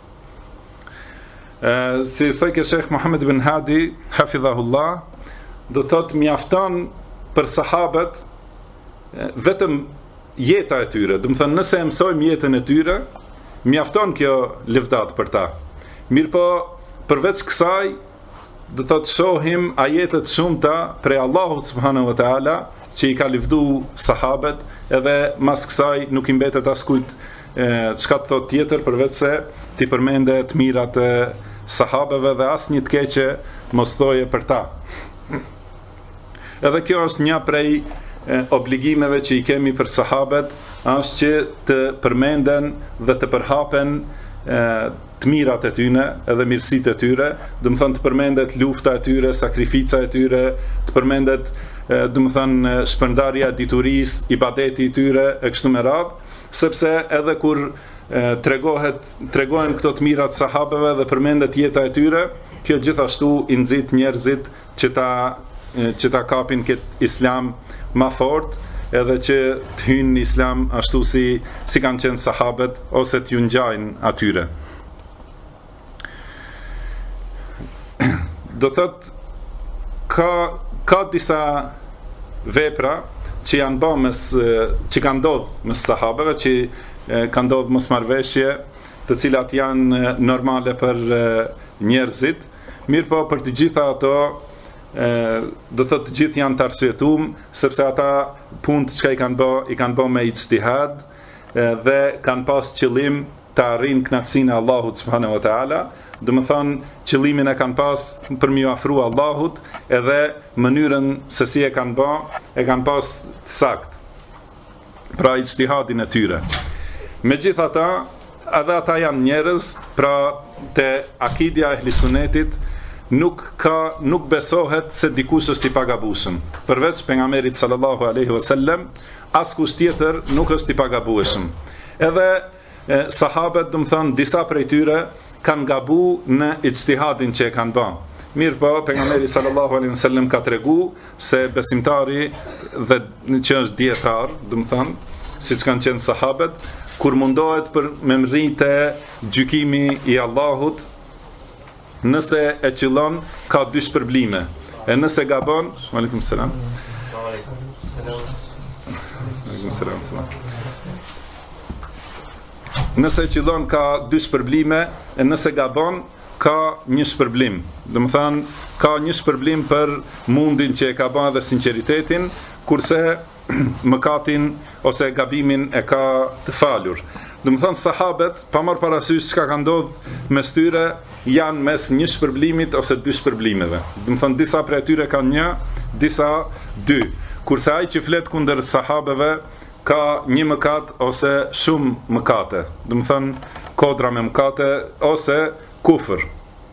Si thëjke Shekh Muhammed bin Hadi, hafidhahullah, do thotë mjafton për sahabët vetëm jeta e tyre. Do të thënë nëse e mësojmë jetën e tyre, mjafton kjo lëvdat për ta. Mirë po, përveç kësaj, do thotë shohim ajetet shumëta prej Allahut subhanahu wa taala që i ka lëvdu sahabët, edhe mas kësaj nuk i mbetet askujt çka të thot tjetër përveç se ti përmendet mirat e sahabeve dhe asnjë të keqe mos thoje për ta. Edhe kjo është një prej obligimeve që i kemi për sahabët, është që të përmenden dhe të përhapen të mirat e tyre edhe mirësitë e tyre, do të thonë të përmendet lufta e tyre, sakrifica e tyre, të përmendet do të thonë shpërndarja e diturisë, ibadeti i tyre e kështu me radhë, sepse edhe kur tregohen këto të mirat sahabeve dhe përmendet jeta e tyre, kjo gjithashtu i nxit njerëzit që ta kapin këtë islam ma fort, edhe që të hynë në islam ashtu si kanë qenë sahabët, ose të ju ngjajnë atyre. Do thotë ka disa vepra që janë bërë që kanë ndodhur mes sahabeve, që kanë ndodhur mosmarrveshje, të cilat janë normale për njerëzit, mirë po për të gjitha ato do të thotë të gjithë janë të arsyetuar, sepse ata punë që i kanë bërë me ijtihad dhe kanë pas qëllim të arrijnë kënaqësinë e Allahut subhanahu wa taala, do të thonë qëllimin e kanë pas për m'ju afru Allahut, edhe mënyrën se si e kanë pas sakt. Pra ijtihadin e tyre. Megjithatë, edhe ata janë njerëz, pra te akidja e Ehlisunetit nuk besohet se dikush është i pagabueshëm. Përveç pejgamberit sallallahu alaihi wasallam, askush tjetër nuk është i pagabueshëm. Edhe sahabët, do të thonë, disa prej tyre kanë gabu në ijtihadin që e kanë bërë. Mirë po, pejgamberi sallallahu alaihi wasallam ka tregu se besimtari dhe që është dietar, do të thonë, siç kanë qenë sahabët, kur mundohet për me mrite gjykimi i Allahut, nëse e qëllon, ka dy shpërblime. E nëse gabon, aleikum selam. Aleikum selam. Nëse e qëllon, ka dy shpërblime, e nëse gabon, ka një shpërblim. Do të thonë, ka një shpërblim për mundin që e ka bën dhe sinqeritetin, kurse mëkatin ose gabimin e ka të falur. Do të thonë, sahabët, pa marrë parasysh çka ka ndodhur mes tyre, janë mes një shpërblimit ose dy shpërblimeve. Do të thonë, disa prej tyre kanë një, disa dy. Kurse ai që flet kundër sahabeve ka një mëkat ose shumë mëkate. Do të thonë, kodra me mëkate ose kufër.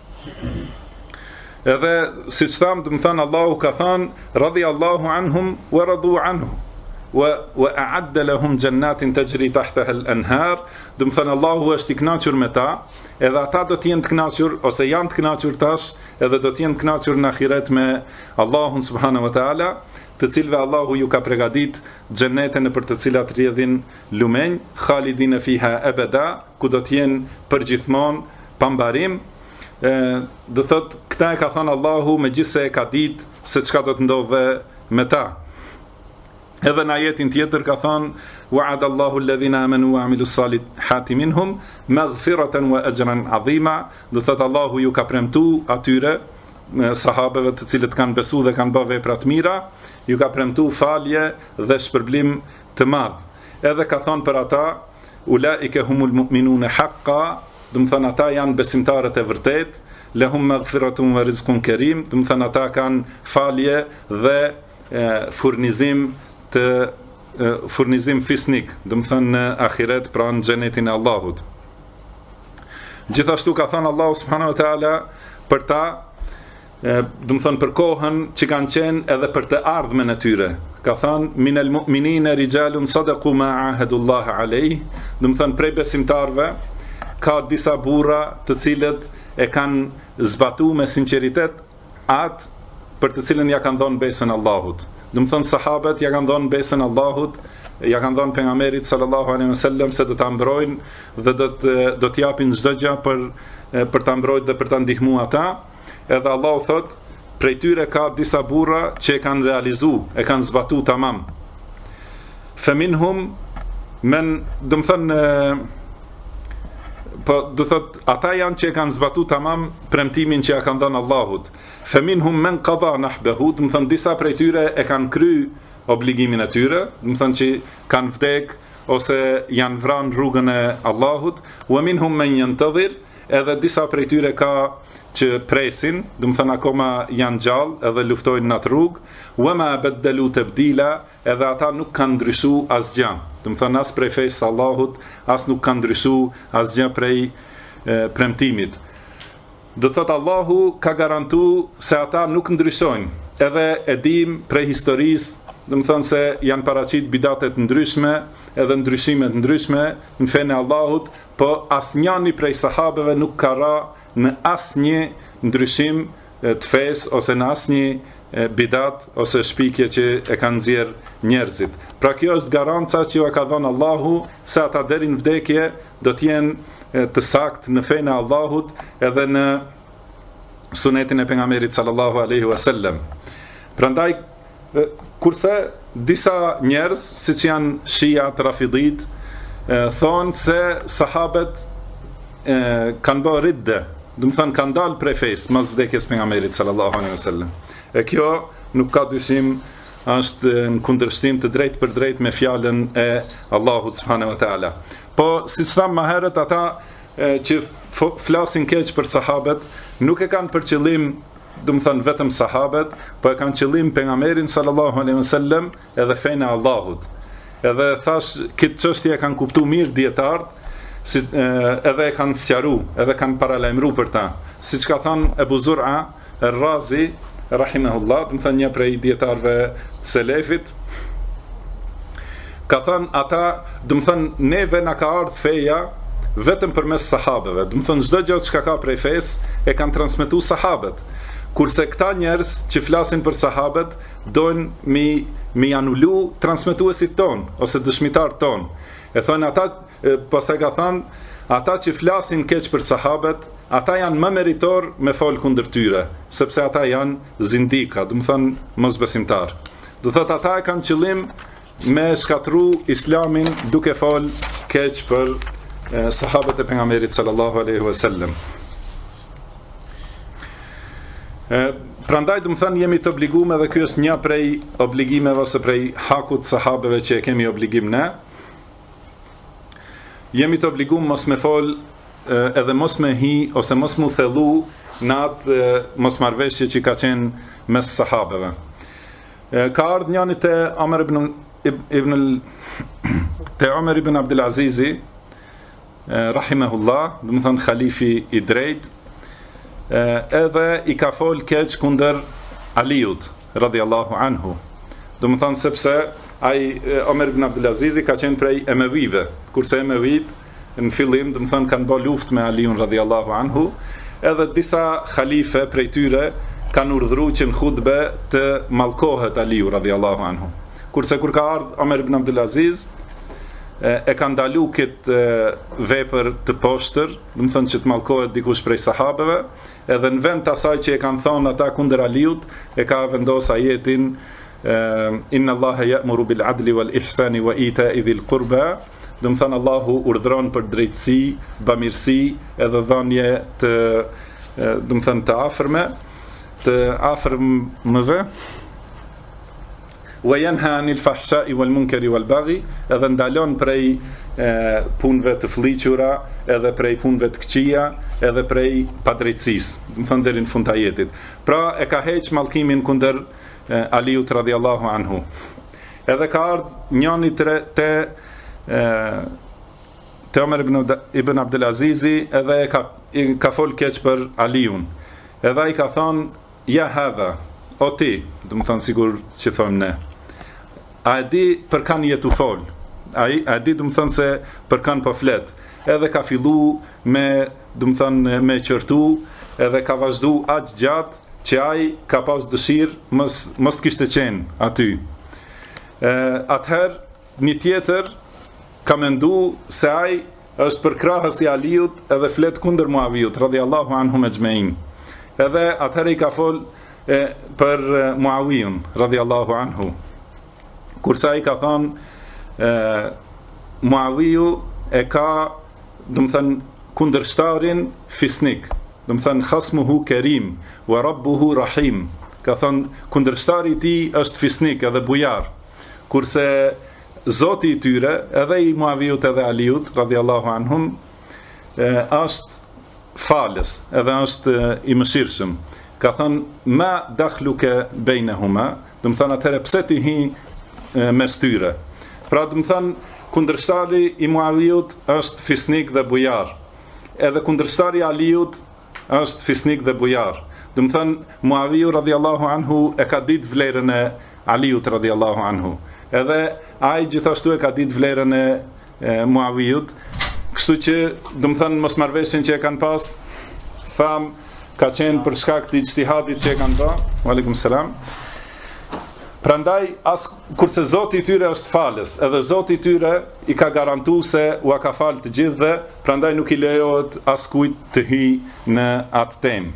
Edhe siç tham, do të thonë, Allahu ka thënë radiyallahu anhum wa radu anhu wa a'adda lahum jannatin tajri tahtaha al-anhar. Do të thonë, Allahu është i kënaqur me ta, edhe ata do të jenë të kënaqur ose janë të kënaqur tash, edhe do të jenë të kënaqur në ahiret me Allahun subhanahu wa taala, të cilëve Allahu ju ka përgatit xhenete në për të cilat rrjedhin lumenj, khalidin fiha abada, ku do të jenë përgjithmonë pa mbarim. Do thot, këta e ka thënë Allahu megjithse e ka ditë se çka do të ndodhe me ta. Edhe në ajetin tjetër ka thënë wa'ada Allahu alladhina amanu wa 'amilus salihati minhum maghfiratan wa ajran 'azima. Do thot, Allahu ju ka premtu atyre sahabeve të cilët kanë besu dhe kanë bërë vepra të mira, ju ka premtu falje dhe shpërblim të madh. Edhe ka thënë për ata ulaika humul mu'minuna haqqan. Do të thonë, ata janë besimtarët e vërtet, lahum maghfiratun wa rizqun karim. Do të thonë, ata kanë falje dhe furnizim fisnik, do të thonë në ahiret, pra në xhenetin e Allahut. Gjithashtu ka thënë Allahu subhanahu wa taala për ta, do të thonë për kohën që kanë qenë edhe për të ardhmen e tyre. Ka thënë minal mu'minina rijalun sadaqu ma ahadullah alayh. Do të thonë, prej besimtarve ka disa burra të cilët e kanë zbatu me sinqeritet atë për të cilën ja kanë dhënë besën Allahut. Do të thonë, sahabët ja kanë dhënë besën Allahut, ja kanë dhënë pejgamberit sallallahu alaihi wasallam se do ta mbrojnë dhe do të japin çdo gjë për ta mbrojtur dhe për ta ndihmuar ata. Edhe Allahu thot, prej tyre ka disa burra që e kanë realizuar, e kanë zbatu tamam. Faminhum men, do të thonë, po do thot, ata janë që e kanë zbatu tamam premtimin që ja kanë dhënë Allahut. Faminhum men qada nahbahu, do të thonë, disa prej tyre e kanë kry obligimin e tyre, do të thonë që kanë vdek ose janë vranë rrugën e Allahut. Wa minhum men yantadhir, edhe disa prej tyre ka që presin, do të thonë akoma janë gjallë edhe luftojnë në atë rrugë. Wa ma badalu tabdila, edhe ata nuk kanë ndryshuar asgjë. Do të thonë, as prej fesë së Allahut, as nuk kanë ndryshuar asgjë prej premtimit. Do të thotë, Allahu ka garantuar se ata nuk ndryshojnë. Edhe e dim prej historisë, do të thonë se janë paraqit bidate të ndryshme, edhe ndryshime të ndryshme në fenë e Allahut, po asnjëri prej sahabeve nuk ka ra në asnjë ndryshim të fesë ose në asnjë bidat ose shpikje që e kanë nxjerr njerëzit. Pra kjo është garanca që ju e ka dhënë Allahu se ata deri në vdekje do të jenë të saktë në fenë e Allahut edhe në sunetin e pejgamberit sallallahu alaihi wasallam. Prandaj kurse disa njerëz, siç janë Shiat, Rafidit, thonë se sahabët kanë bërë ridde, do të thonë kanë dalë prej fesë mas vdekjes pejgamberit sallallahu alaihi wasallam. E kjo nuk ka dyshim është në kundërshtim të drejtë për drejtë me fjalën e Allahut subhanahu wa taala. Po siç tham më herët, ata që flasin keq për sahabët, nuk e kanë për qëllim, do të thënë vetëm sahabët, po e kanë qëllim pejgamberin sallallahu alaihi wasallam edhe fenë e Allahut. Edhe thash, këtë çështje e kanë kuptuar mirë dietarët, edhe e kanë sqaru, edhe kanë paralajmëru për ta. Siç ka thënë Ebu Zur'a Ar-Razi, rahimahullah, do të thënë një prej dietarëve të selefit, ka thënë ata, do të thënë neve na ka ardhur feja vetëm përmes sahabeve. Do të thënë çdo gjë që ka prej fesë e kanë transmetuar sahabët. Kurse këta njerëz që flasin për sahabët dojnë mi anulu transmetuesit ton ose dëshmitarët ton. E thonë ata, pastaj ka thënë, ata që flasin keq për sahabët, ata janë më meritor me fol kundër tyre, sepse ata janë zindika, do të thënë mosbesimtar. Do thotë ata e kanë qëllim me shkatru islamin duke fol keq për sahabët e pejgamberit sallallahu alaihi wasallam. Prandaj do të thënë jemi të obliguar, dhe ky është një prej obligimeve ose prej hakut sahabeve që e kemi obligim ne. Jemi të obliguar mos me fol edhe mos me hi ose mos mu thellu në atë mosmarrveshje që ka qenë mes sahabeve. Ka ardhur njëri te Omer ibn Abdul Azizi, rahimahullah, do të thënë khalifi i drejt, edhe i ka fol keq kundër Aliut radhiyallahu anhu. Do të thënë sepse Omer ibn Abdul Azizi ka qenë prej Emevive, kurse Emevit në fillim, do të thënë, kanë bërë luftë me Aliun radhiyallahu anhu, edhe disa khalife prej tyre kanë urdhëruar që në hutbe të mallkohet Aliu radhiyallahu anhu. Kurse kur ka ardhur Omer ibn Abdul Aziz, e kanë ndalu këtë vepër të poshtër, do të thënë që të mallkohet dikush prej sahabeve, edhe në vend të asaj që e kanë thonë ata kundër Aliut, e ka vendosur ajetin Inna Allaha ya'muru bil adli wal ihsani wa ita'i dhil qurba. Do të thënë Allahu urdhron për drejtësi, bamirësi, edhe dhënie të, do të thënë, të afërmëve. Wa yanha 'anil fahsha'i wal munkari wal baghi, edhe ndalon prej punëve të fllihura, edhe prej punëve të këqija, edhe prej padrejtësisë, do të thënë deri në fund të ajetit. Pra e ka heq mallkimin kundër Aliut radhiyallahu anhu. Edhe ka ardhur njëri te Omer ibn Abdul Azizi, edhe ka fol keq për Aliun. Edhe ai ka thonë, ja hadha, o ti, do të thënë sigur që thonë ne. A e di për kanë jetu fol? A e di, do të thënë, se për kanë po flet. Edhe ka fillu me, do të thënë, me qërtu, edhe ka vazhdu aq gjatë që ai ka pas dëshirë mos të kishte qenë aty. Atëherë një tjetër ka mendu se ai është përkrahës i Aliut edhe flet kundër Muaviut radhiyallahu anhu ejma'in. Edhe atëherë i ka fol për Muawiun radhiyallahu anhu. Kurse ai ka thonë Muawiu e ka, do të thënë, kundërshtarin fisnik. Do të thënë khasmuhu kerim wa rabbuhu rahim. Ka thënë kundërshtari i tij është fisnik edhe bujar. Kurse Zoti i tyre, edhe i Muaviut edhe Aliut radhiyallahu anhum, është falës, edhe është i mëshirshëm. Ka thënë ma dakhluka bainahuma, do të thënë atëherë pse ti hi mes tyre. Pra do të thënë kundërshtari i Muaviut është fisnik dhe bujar. Edhe kundërshtari i Aliut është fisnik dhe bujar. Do të thënë Muaviu radhiyallahu anhu e ka ditë vlerën e Aliut radhiyallahu anhu. Edhe ai gjithashtu e ka ditë vlerën e Muaviut, kështu që, do të thënë, mosmarrveshjen që e kanë pas, tham, ka qenë për shkak të ijtihadit që e kanë bërë. Aleikum selam. Prandaj, kurse Zoti i tyre është falës, edhe Zoti i tyre i ka garantuar se u ka falë të gjithëve, prandaj nuk i lejohet askujt të hyjë në atë temë.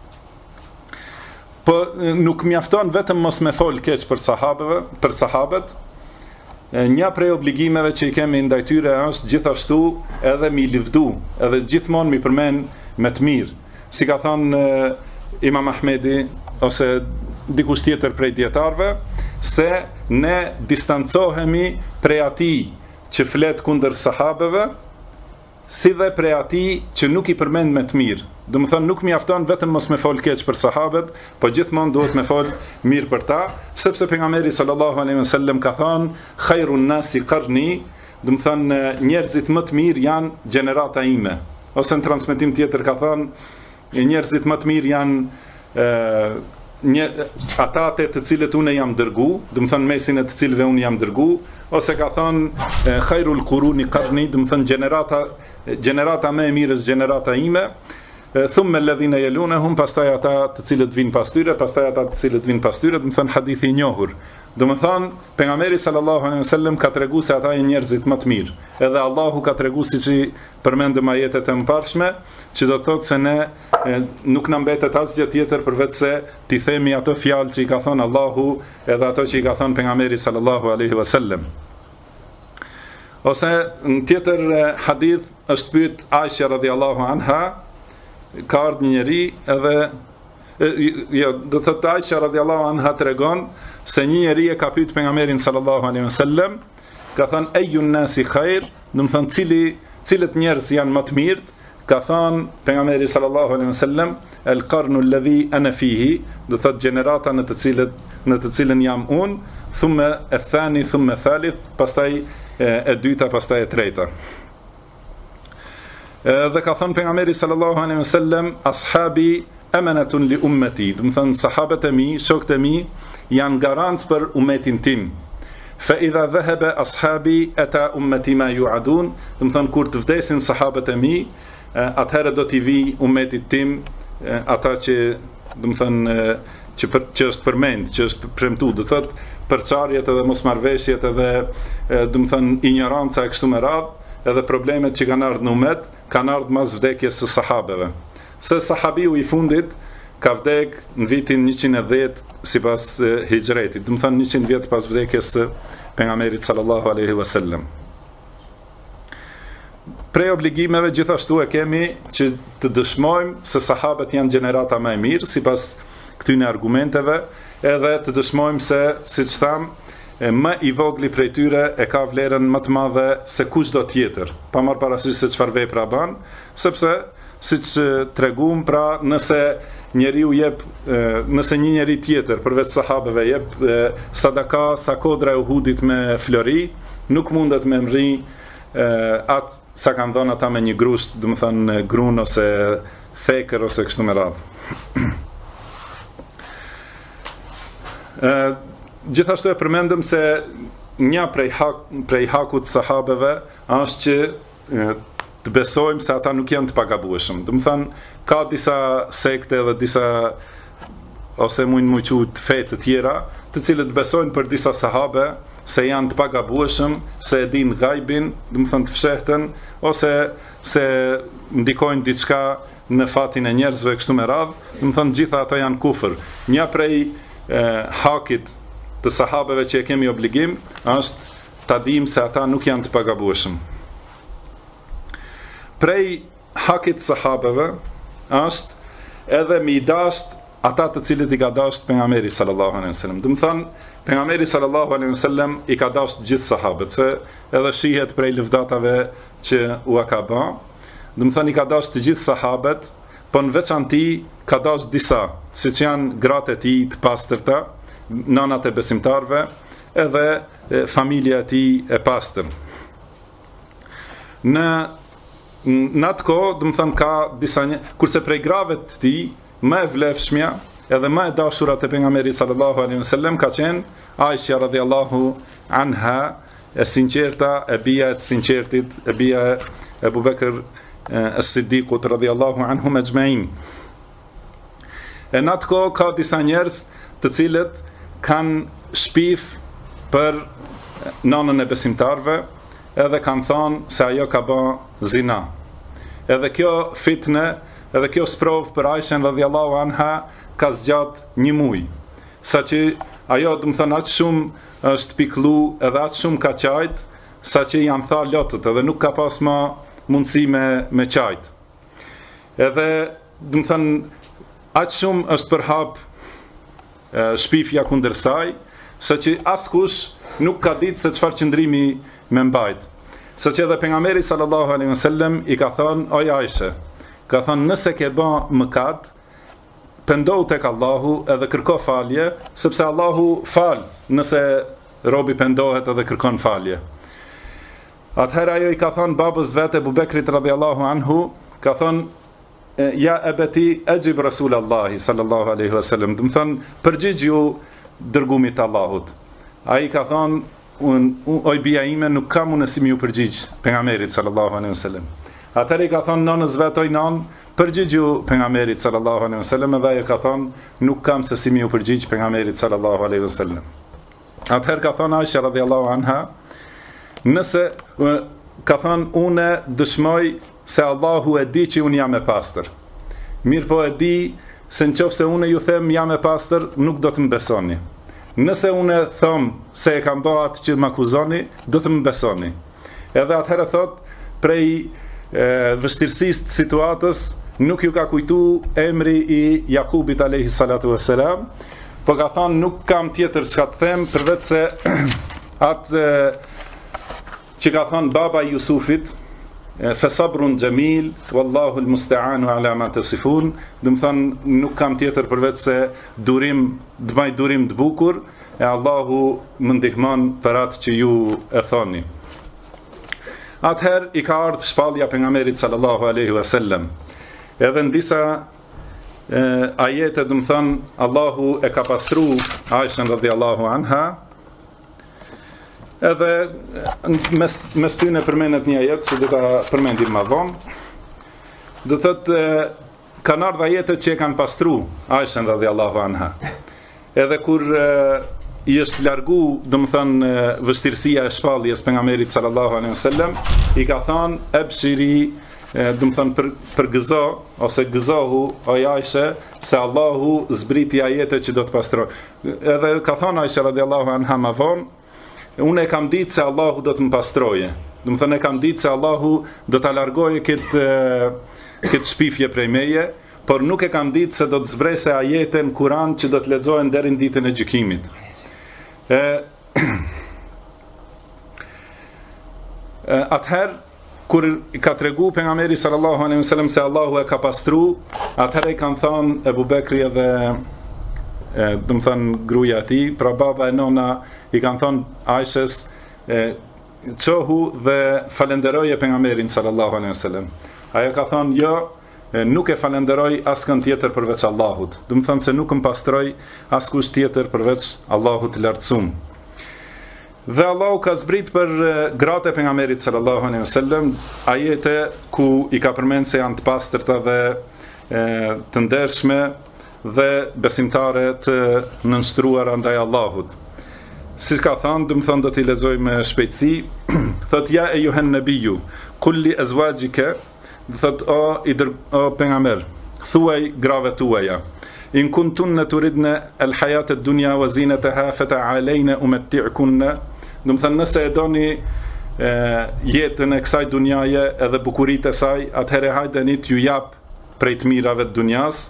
Po nuk mjafton vetëm mos me fol keq për sahabët. Një prej obligimeve që i kemi ndaj tyre është gjithashtu edhe mi livdu, edhe gjithmonë mi përmend me të mirë. Si ka thënë Imam Ahmedi ose dikush tjetër prej dietarëve, se ne distancohemi prej atij që flet kundër sahabeve, si dhe prej atij që nuk i përmend me të mirë. Do të thonë nuk mjafton vetëm mos me fol keq për sahabët, po gjithmonë duhet me fol mirë për ta, sepse pejgamberi sallallahu alaihi wasallam ka thënë khairun nasi qarni, do të thonë njerëzit më të mirë janë gjenerata ime. Ose në transmetim tjetër ka thënë njerëzit më të mirë janë ata të cilët unë jam dërgu, do të thonë mesin e të cilëve unë jam dërgu, ose ka thënë khairul quruni qarni, do të thonë gjenerata më e mirë është gjenerata ime. Thumma alladhina yalunhum, pastaj ata të cilët vinë pas tyre, pastaj ata të cilët vinë pas tyre, do të thonë hadithi i njohur. Do të thonë pejgamberi sallallahu alaihi wasallam ka treguar se ata janë njerëzit më të mirë. Edhe Allahu ka treguar siç i përmendëm ajetet e mëparshme, që do të thotë se ne nuk na mbetet asgjë tjetër përveç se t'i themi ato fjalë që i ka thënë Allahu edhe ato që i ka thënë pejgamberi sallallahu alaihi wasallam. Ose në tjetër hadith është pyet Aisha radhiyallahu anha, ka ardhur një njeri edhe do thotë Aisha radhiyallahu anha tregon se një njeri e ka pyet pejgamberin sallallahu alaihi wasallam, ka thënë ejun nasi khair, do të thonë cilët njerëz janë më të mirë, ka thënë pejgamberi sallallahu alaihi wasallam el qarnu alladhi ana fihi, do thotë gjenerata në të cilën jam unë, thumma athani thumma thalith, pastaj e dyta, pastaj e treta. Dhe ka thënë pejgamberi sallallahu alaihi wasallam ashabi amanatun li ummati, do të thonë sahabët e mi, shokët e mi janë garancë për umetin tim. Fa idha dhahaba ashabi ata ummati ma yu'adun, do të thonë kur të vdesin sahabët e mi, atëherë do t'i vi umetit tim ata që do të thonë që është përmend, që është premtuar, do thotë përçarjet edhe mosmarrveshjet edhe do të thonë ignoranca e kështu me radhë, edhe problemet që kanë ardhur në umet, kanë ardhur mas vdekjes së sahabeve. Se sahabiu i fundit ka vdek në vitin 110 sipas hijretit, do të thonë 100 vjet pas vdekjes së pejgamberit sallallahu alaihi wasallam. Prej obligimeve gjithashtu e kemi që të dëshmojmë se sahabët janë gjenerata më e mirë sipas këtyre argumenteve, edhe të dëshmojmë se, siç tham, më i vogli prej tyre e ka vlerën më të madhe se kushdo tjetër, pa marrë parasysh se çfarë vepra bën, sepse siç treguam, pra nëse njeriu jep, nëse një njeri tjetër përveç sahabeve jep sadaka sa kodra e Uhudit me flori, nuk mundet me mri atë sa kanë dhënë ata me një grusht, do të thënë grun ose thekër ose kështu me radhë. Gjithashtu e përmendëm se një prej hakut sahabeve është që të besojmë se ata nuk janë të pagabueshëm. Do të thënë ka disa sekte dhe disa ose mund të quhet fe të tjera, të cilët besojnë për disa sahabe se janë të pagabueshëm, se e dinë gajbin, do të thënë të fshehtën, ose se ndikojnë diçka në fatin e njerëzve kështu me radhë, do të thënë gjitha ato janë kufër. Një prej hakit të sahabeve që e kemi obligim është ta dimë se ata nuk janë të pagabueshëm. Prej hakit sahabeve është edhe mi dasht ata të cilët i ka dasht pejgamberi sallallahu alaihi wasallam. Do të thonë pejgamberi sallallahu alaihi wasallam i ka dasht gjithë sahabët, se edhe shihet prej lëvdatave që u ka bë. Do të thonë i ka dasht të gjithë sahabët, po në veçanti ka dasht disa, siç janë gratë e tij të pastërta, nanat e besimtarve, edhe familja e tij e pastër. Në atë kohë, do të thënë ka disa kurse prej grave të tij më e vlefshmja edhe më e dashura te pejgamberi sallallahu alaihi wasallam ka qenë Aisha radhiyallahu anha, e sinqerta, e bija e të sinqertit, e bija e Abu Bekr as-Siddiqut radhiyallahu anhum ajma'in. Në atë kohë ka disa njerëz të cilët kanë shpif për nanën e besimtarve, edhe kanë thonë se ajo ka bën zina. Edhe kjo fitne, edhe kjo sprov për Aishen radhiyallahu anha ka zgjat një muj, saqë ajo do të thonë aq shumë është pikëllu edhe aq shumë ka qajt, saqë janë tha lotët edhe nuk ka pas më mundësi me qajt. Edhe do të thonë aq shumë është përhap shpifja kundër saj, saqë askush nuk ka ditë se çfarë qëndrimi me mbajt. Së që edhe pejgamberi sallallahu alaihi wasallam i ka thonë, o Aisha, ka thonë nëse ke bën mëkat, pendohu tek Allahu edhe kërko falje, sepse Allahu fal nëse robi pendohet edhe kërkon falje. Atëherë ajo i ka thonë babës vetë Ebu Bekrit radhiyallahu anhu, ka thonë, ja ebeti ejib Rasulallahi sallallahu alaihi wasallam, do të thonë përgjigj ju dërgumit të Allahut. Ai ka thonë, oj bia ime nuk kam unë si më ju përgjigj pejgamberit sallallahu alaihi wasallam. Atëherë i ka thonë nonës vet, oj non, përgjigj ju pejgamberit sallallahu alaihi wasallam, edhe ai ka thonë nuk kam se si më ju përgjigj pejgamberit sallallahu alaihi wasallam. Atëherë ka thonë Aisha radhiyallahu anha, nëse ka thonë unë dëshmoj se Allahu e di që unë jam e pastër. Mirë po e di se nëse unë ju them jam e pastër, nuk do të më besoni. Nëse unë them se e kam bërë atë që më akuzoni, do të më besoni. Edhe atëherë thot, prej vështirësisë të situatës, nuk ju ka kujtu emri i Jakubit alayhi salatu wassalam, po ka thonë nuk kam tjetër çka të them përveç se atë që ka thonë baba i Jusufit, fesabrun gjemil, wallahu l-musta'anu ala ma tasifun, dhe më thënë nuk kam tjetër përveç se dëmaj durim të bukur, e Allahu më ndihmon për atë që ju e thoni. Atëherë i ka ardhë shpallja pejgamberit sallallahu alaihi wasallam. Edhe në disa ajete dhe më thënë Allahu e ka pastru Aishën radhiyallahu anha. Edhe mes tyne përmenet një ajet që do ta përmendim më vonë. Do thotë kanë ardhur ajetet që e kanë pastru Aishën radhiyallahu anha. Edhe kur i është largu, domethënë vështirësia e shpalljes pejgamberit sallallahu alaihi wasallam, i ka thënë ebshiri, domethënë për gëzo ose gëzohu o Aisha se Allahu zbriti ajetet që do të pastroj. Edhe ka thënë Aisha radhiyallahu anha më vonë, unë e kam ditë se Allahu do të më pastroje. Do të thënë e kam ditë se Allahu do ta largoje këtë shpifje prej meje, por nuk e kam ditë se do të zbrese ajete në Kur'an që do të lexohen deri në ditën e gjykimit. Atëherë kur ka tregu pejgamberi sallallahu alaihi wasallam se Allahu e ka pastru, atëherë i kanë thënë Ebu Bekri edhe do të thënë gruaja e tij, pra baba e nona i kanë thënë Aishës, çohu dhe falenderoje pejgamberin sallallahu alaihi wasallam. Ajo ka thënë jo, nuk e falenderoj askën tjetër përveç Allahut. Do të thënë se nuk më pastroj askush tjetër përveç Allahut të lartësuar. Dhe Allahu ka zbrit për gratë e pejgamberit sallallahu alaihi wasallam ajete ku i ka përmendur se janë të pastërta dhe të ndershme dhe besimtare të nënshtruara ndaj Allahut. Si ka thënë, do të thonë do t'i lexoj me shpejtësi, thot ja e juhen nabiju, kulli azwajika, do thot o pejgamber, thuaj grave tuaja, in kuntunna turidna al-hayata ad-dunya wa zinataha fata'alayna umatti'kunna, do të thonë nëse e doni jetën e kësaj dunjaje edhe bukuritë e saj, atëherë hajdeni t'ju jap prej të mirave të dunjas.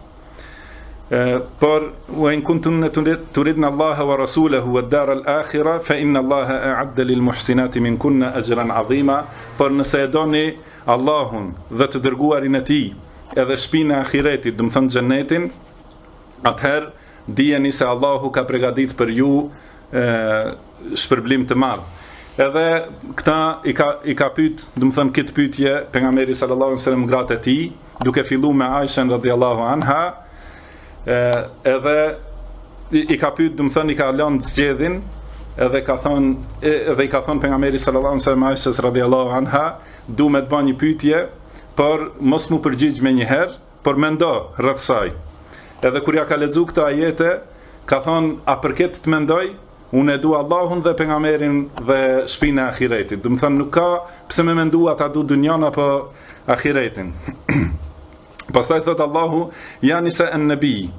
Por wa in kuntum turidna Allaha wa rasulahu wa ad-dar al-akhirah fa inna Allaha a'adda lil muhsinati minkunna ajran 'azima, por nëse e doni Allahun dhe të dërguarin e tij edhe shtëpinë e ahiretit, do të thonë xhenetin, atëherë dijeni se Allahu ka përgatitur për ju shpërblim të madh. Edhe këta i ka pyet, do të thonë këtë pyetje pejgamberi sallallahu alaihi wasallam gratë e tij, duke filluar me Aishën radhiyallahu anha, edhe i ka pyet, do të thonë i ka lënë zgjedhjen, edhe i ka thonë pejgamberi sallallahu alaihi wasallam Aishës radhiyallahu anha, du me të bëj një pyetje, por mos mu përgjigj me një herë, por mendo rreth saj. Edhe kur ja ka lexuar këto ajete, ka thonë a përket të mendoj, unë e du Allahun dhe pejgamberin dhe shtëpinë e ahiretit. Do të thonë nuk ka pse më mendua ta du dunjan apo ahiretin. Pastaj thot Allahu, ja nisa an-nabi.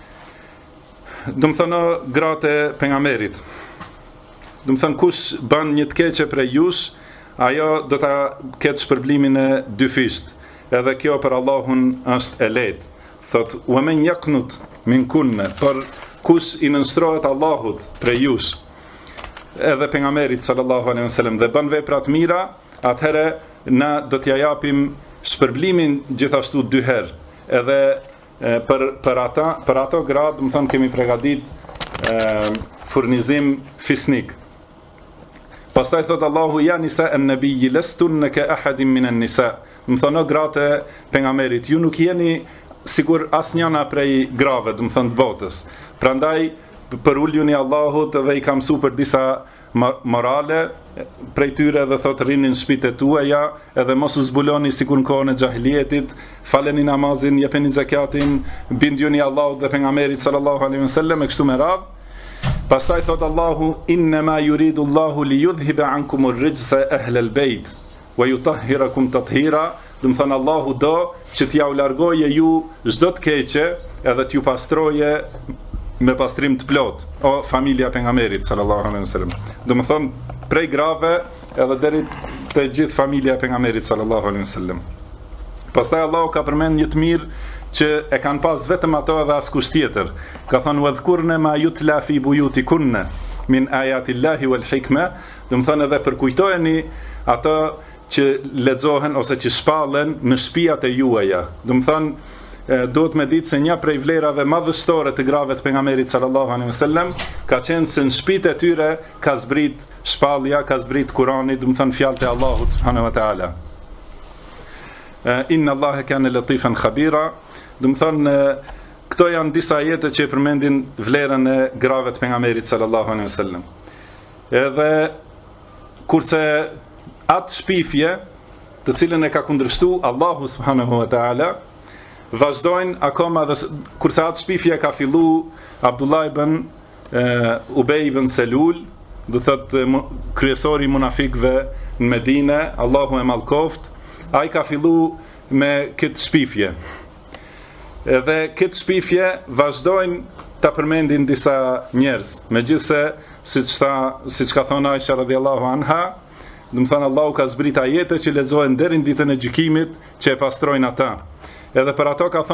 Do të thonë gratë e pejgamberit. Do të thonë kush bën një të keqe prej jush, ajo do ta ketë shpërblimin e dy fisht. Edhe kjo për Allahun është e lehtë. Thot, wa men yaqnut minkunna, por kush i nënshtrohet Allahut prej jush, edhe pejgamberit sallallahu alaihi wasallam dhe bën vepra të mira, atëherë na do t'ja japim shpërblimin gjithashtu 2 herë. Edhe për ato gradë, më thënë, kemi përgatit furnizim fisnik. Pastaj thot Allahu, ja nisa an-nabiyyi lastunna ka ahadin min an-nisa. Më thonë, o gratë e pejgamberit, ju nuk jeni sikur asnjëna prej grave, do të thënë botës. Prandaj për uljuni Allahut dhe i ka mësu për disa morale prej tyre dhe thot rinin shtëpitë tuaja edhe mos u zbuloni sikur në kohën e xahilietit, faleni namazin, jepeni zakatin, binduni Allahut dhe pejgamberit sallallahu alaihi wasallam e kështu me radhë. Pastaj thot Allahu, inna ma yuridu Allahu li yudhhiba ankum ar-rijsa ahla al-bayt wa yutahhirakum tathira. Do të thënë Allahu do që t'ja u largoje ju çdo të keqe edhe t'ju pastroje me pastrim të plot, o familja pejgamberit sallallahu alaihi wasallam. Do të thënë prej grave edhe deri te gjithë familja pejgamberit sallallahu alaihi wasallam. Pastaj Allahu ka përmend një të mirë që e kanë pas vetëm ato edhe askush tjetër. Ka thënë wadhkurna ma yutla fi buyutikunna min ayati Allahi wal hikma. Do të thënë edhe përkujtojeni ato që lexohen ose që shpallen në shtëpiat e juaja. Do të thënë duhet me ditë se një prej vlerave madhështore të grave të pejgamberit sallallahu alaihi wasallam ka qenë se në shtëpitë e tyre ka zbrit shpallja, ka zbrit Kurani, do të thënë fjalët e Allahut subhanahu wa taala. Inna Allaha kana latifan khabira. Do të thënë këto janë disa ajete që përmendin vlerën e grave të pejgamberit sallallahu alaihi wasallam. Edhe kurse atë shpifje të cilën e ka kundërshtu Allahu subhanahu wa taala vazhdojnë akoma dhe kurse atë shpifje ka fillu Abdullah ibn Ubej ibn Selul, do thotë kryesori i munafikëve në Medinë, Allahu e mallkoft, ai ka fillu me këtë shpifje. Edhe këtë shpifje vazhdojnë ta përmendin disa njerëz, megjithse siç ka thënë Aisha radhiyallahu anha, do të thënë Allahu ka zbrit ajete që lexohen deri në ditën e gjykimit që e pastrojnë ata. Edhe për ato ka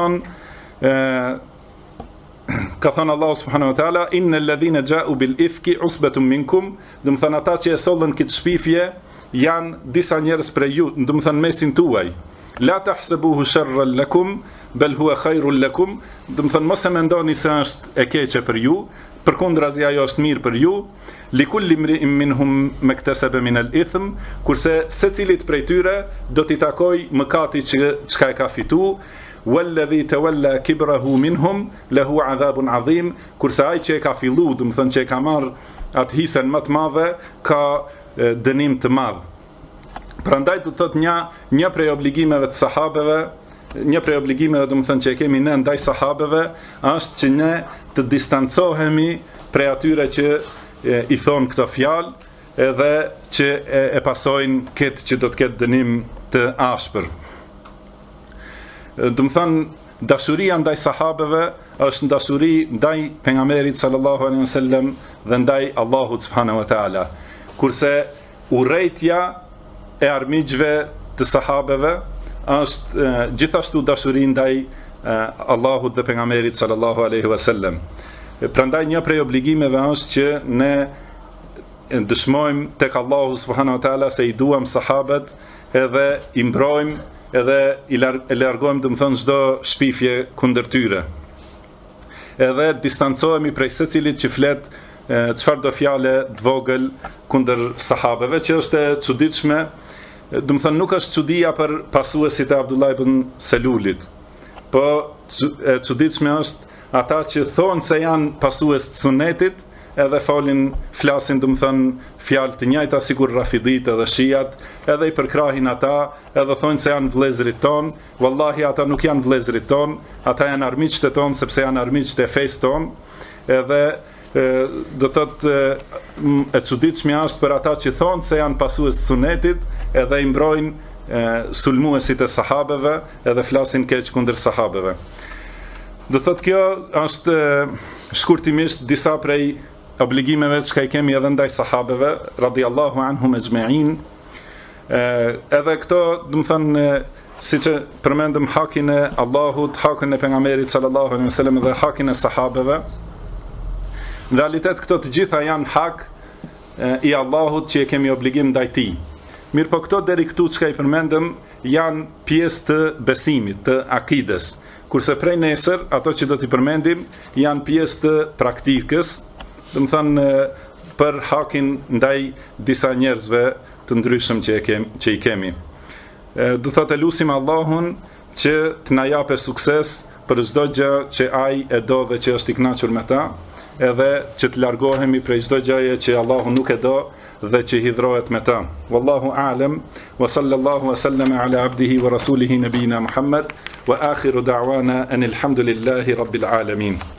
thënë Allahu subhanahu wa taala, innal ladhina ja'u bil ifki usbatun minkum. Do të thënë ata që e sollën këtë shpifje janë disa njerëz prej ju, do të thënë mesin tuaj. La tahsabuhu sharran lakum bal huwa khairul lakum. Do të thënë mos e mendoni se është e keqe për ju, përkundrazi ajo është mirë për ju. Likulli imri'in minhum maktasaba min al-ithm, kurse secilit prej tyre do t'i takoj mëkati çka e ka fitu. Walladhi tawalla kibrahu minhum lahu adhabun adhim, kurse ai që e ka fillu, do të thënë që e ka marr atë hisën më të madhe, ka dënim të madh. Prandaj do të thotë një prej obligimeve të sahabeve, një prej obligimeve do të thënë që e kemi ne ndaj sahabeve, është që ne të distancohemi prej atyre që i thonë këto fjalë edhe që e pasojnë këtë që do të ketë dënim të ashpër. Do të thënë dashuria ndaj sahabeve është dashuri ndaj pejgamberit sallallahu alaihi wasallam dhe ndaj Allahut subhanahu wa taala. Kurse urrejtja e armiqve të sahabeve është gjithashtu dashuri ndaj Allahut dhe pejgamberit sallallahu alaihi wasallam. Prandaj një prej obligimeve është që ne dëshmojmë tek Allahu subhanahu wa taala se i duam sahabët edhe i mbrojmë edhe e largojmë do të thonë çdo shpifje kundër tyre. Edhe distancohemi prej secilit që flet çfarë do fjale të vogël kundër sahabeve, që është e çuditshme. Do të thonë nuk është çudia për pasuesit e Abdullah ibn Selulit, po e çuditshme është ata që thonë se janë pasues të sunetit edhe flasin do të thënë fjalë të njëjta sikur rafidit edhe shiat, edhe i përkrahin ata, edhe thonë se janë vëllezërit ton. Wallahi ata nuk janë vëllezërit ton, ata janë armiqtë ton sepse janë armiqtë e fesë ton. Edhe do thotë e çuditshme është për ata që thonë se janë pasues të sunetit edhe i mbrojnë sulmuesit e sahabeve edhe flasin keq kundër sahabeve. Do thotë kjo është shkurtimisht disa prej obligimeve që i kemi edhe ndaj sahabeve radhiyallahu anhum ejma'in. Edhe këto, do të thënë, siç e përmendëm hakin e Allahut, hakin e pejgamberit sallallahu alaihi wasallam dhe hakin e sahabeve. Në realitet këto të gjitha janë hak i Allahut që e kemi obligim ndaj tij. Mirë po këto deri këtu çka i përmendëm janë pjesë të besimit, të akides. Kurse prej nesër, ato që do t'i përmendim janë pjesë të praktikës, do të thënë për hakin ndaj disa njerëzve të ndryshëm që i kemi. Do thotë lutim Allahun që të na japë sukses për çdo gjë që ai e do dhe që është i kënaqur me ta, edhe që të largohemi prej çdo gjëje që Allahu nuk e do dhe që hidhrohet me ta. Wallahu a'lam wa sallallahu wa sallama ala abdihi wa rasulihi nabina Muhammad wa akhiru da'wana anil hamdulillahi rabbil alamin.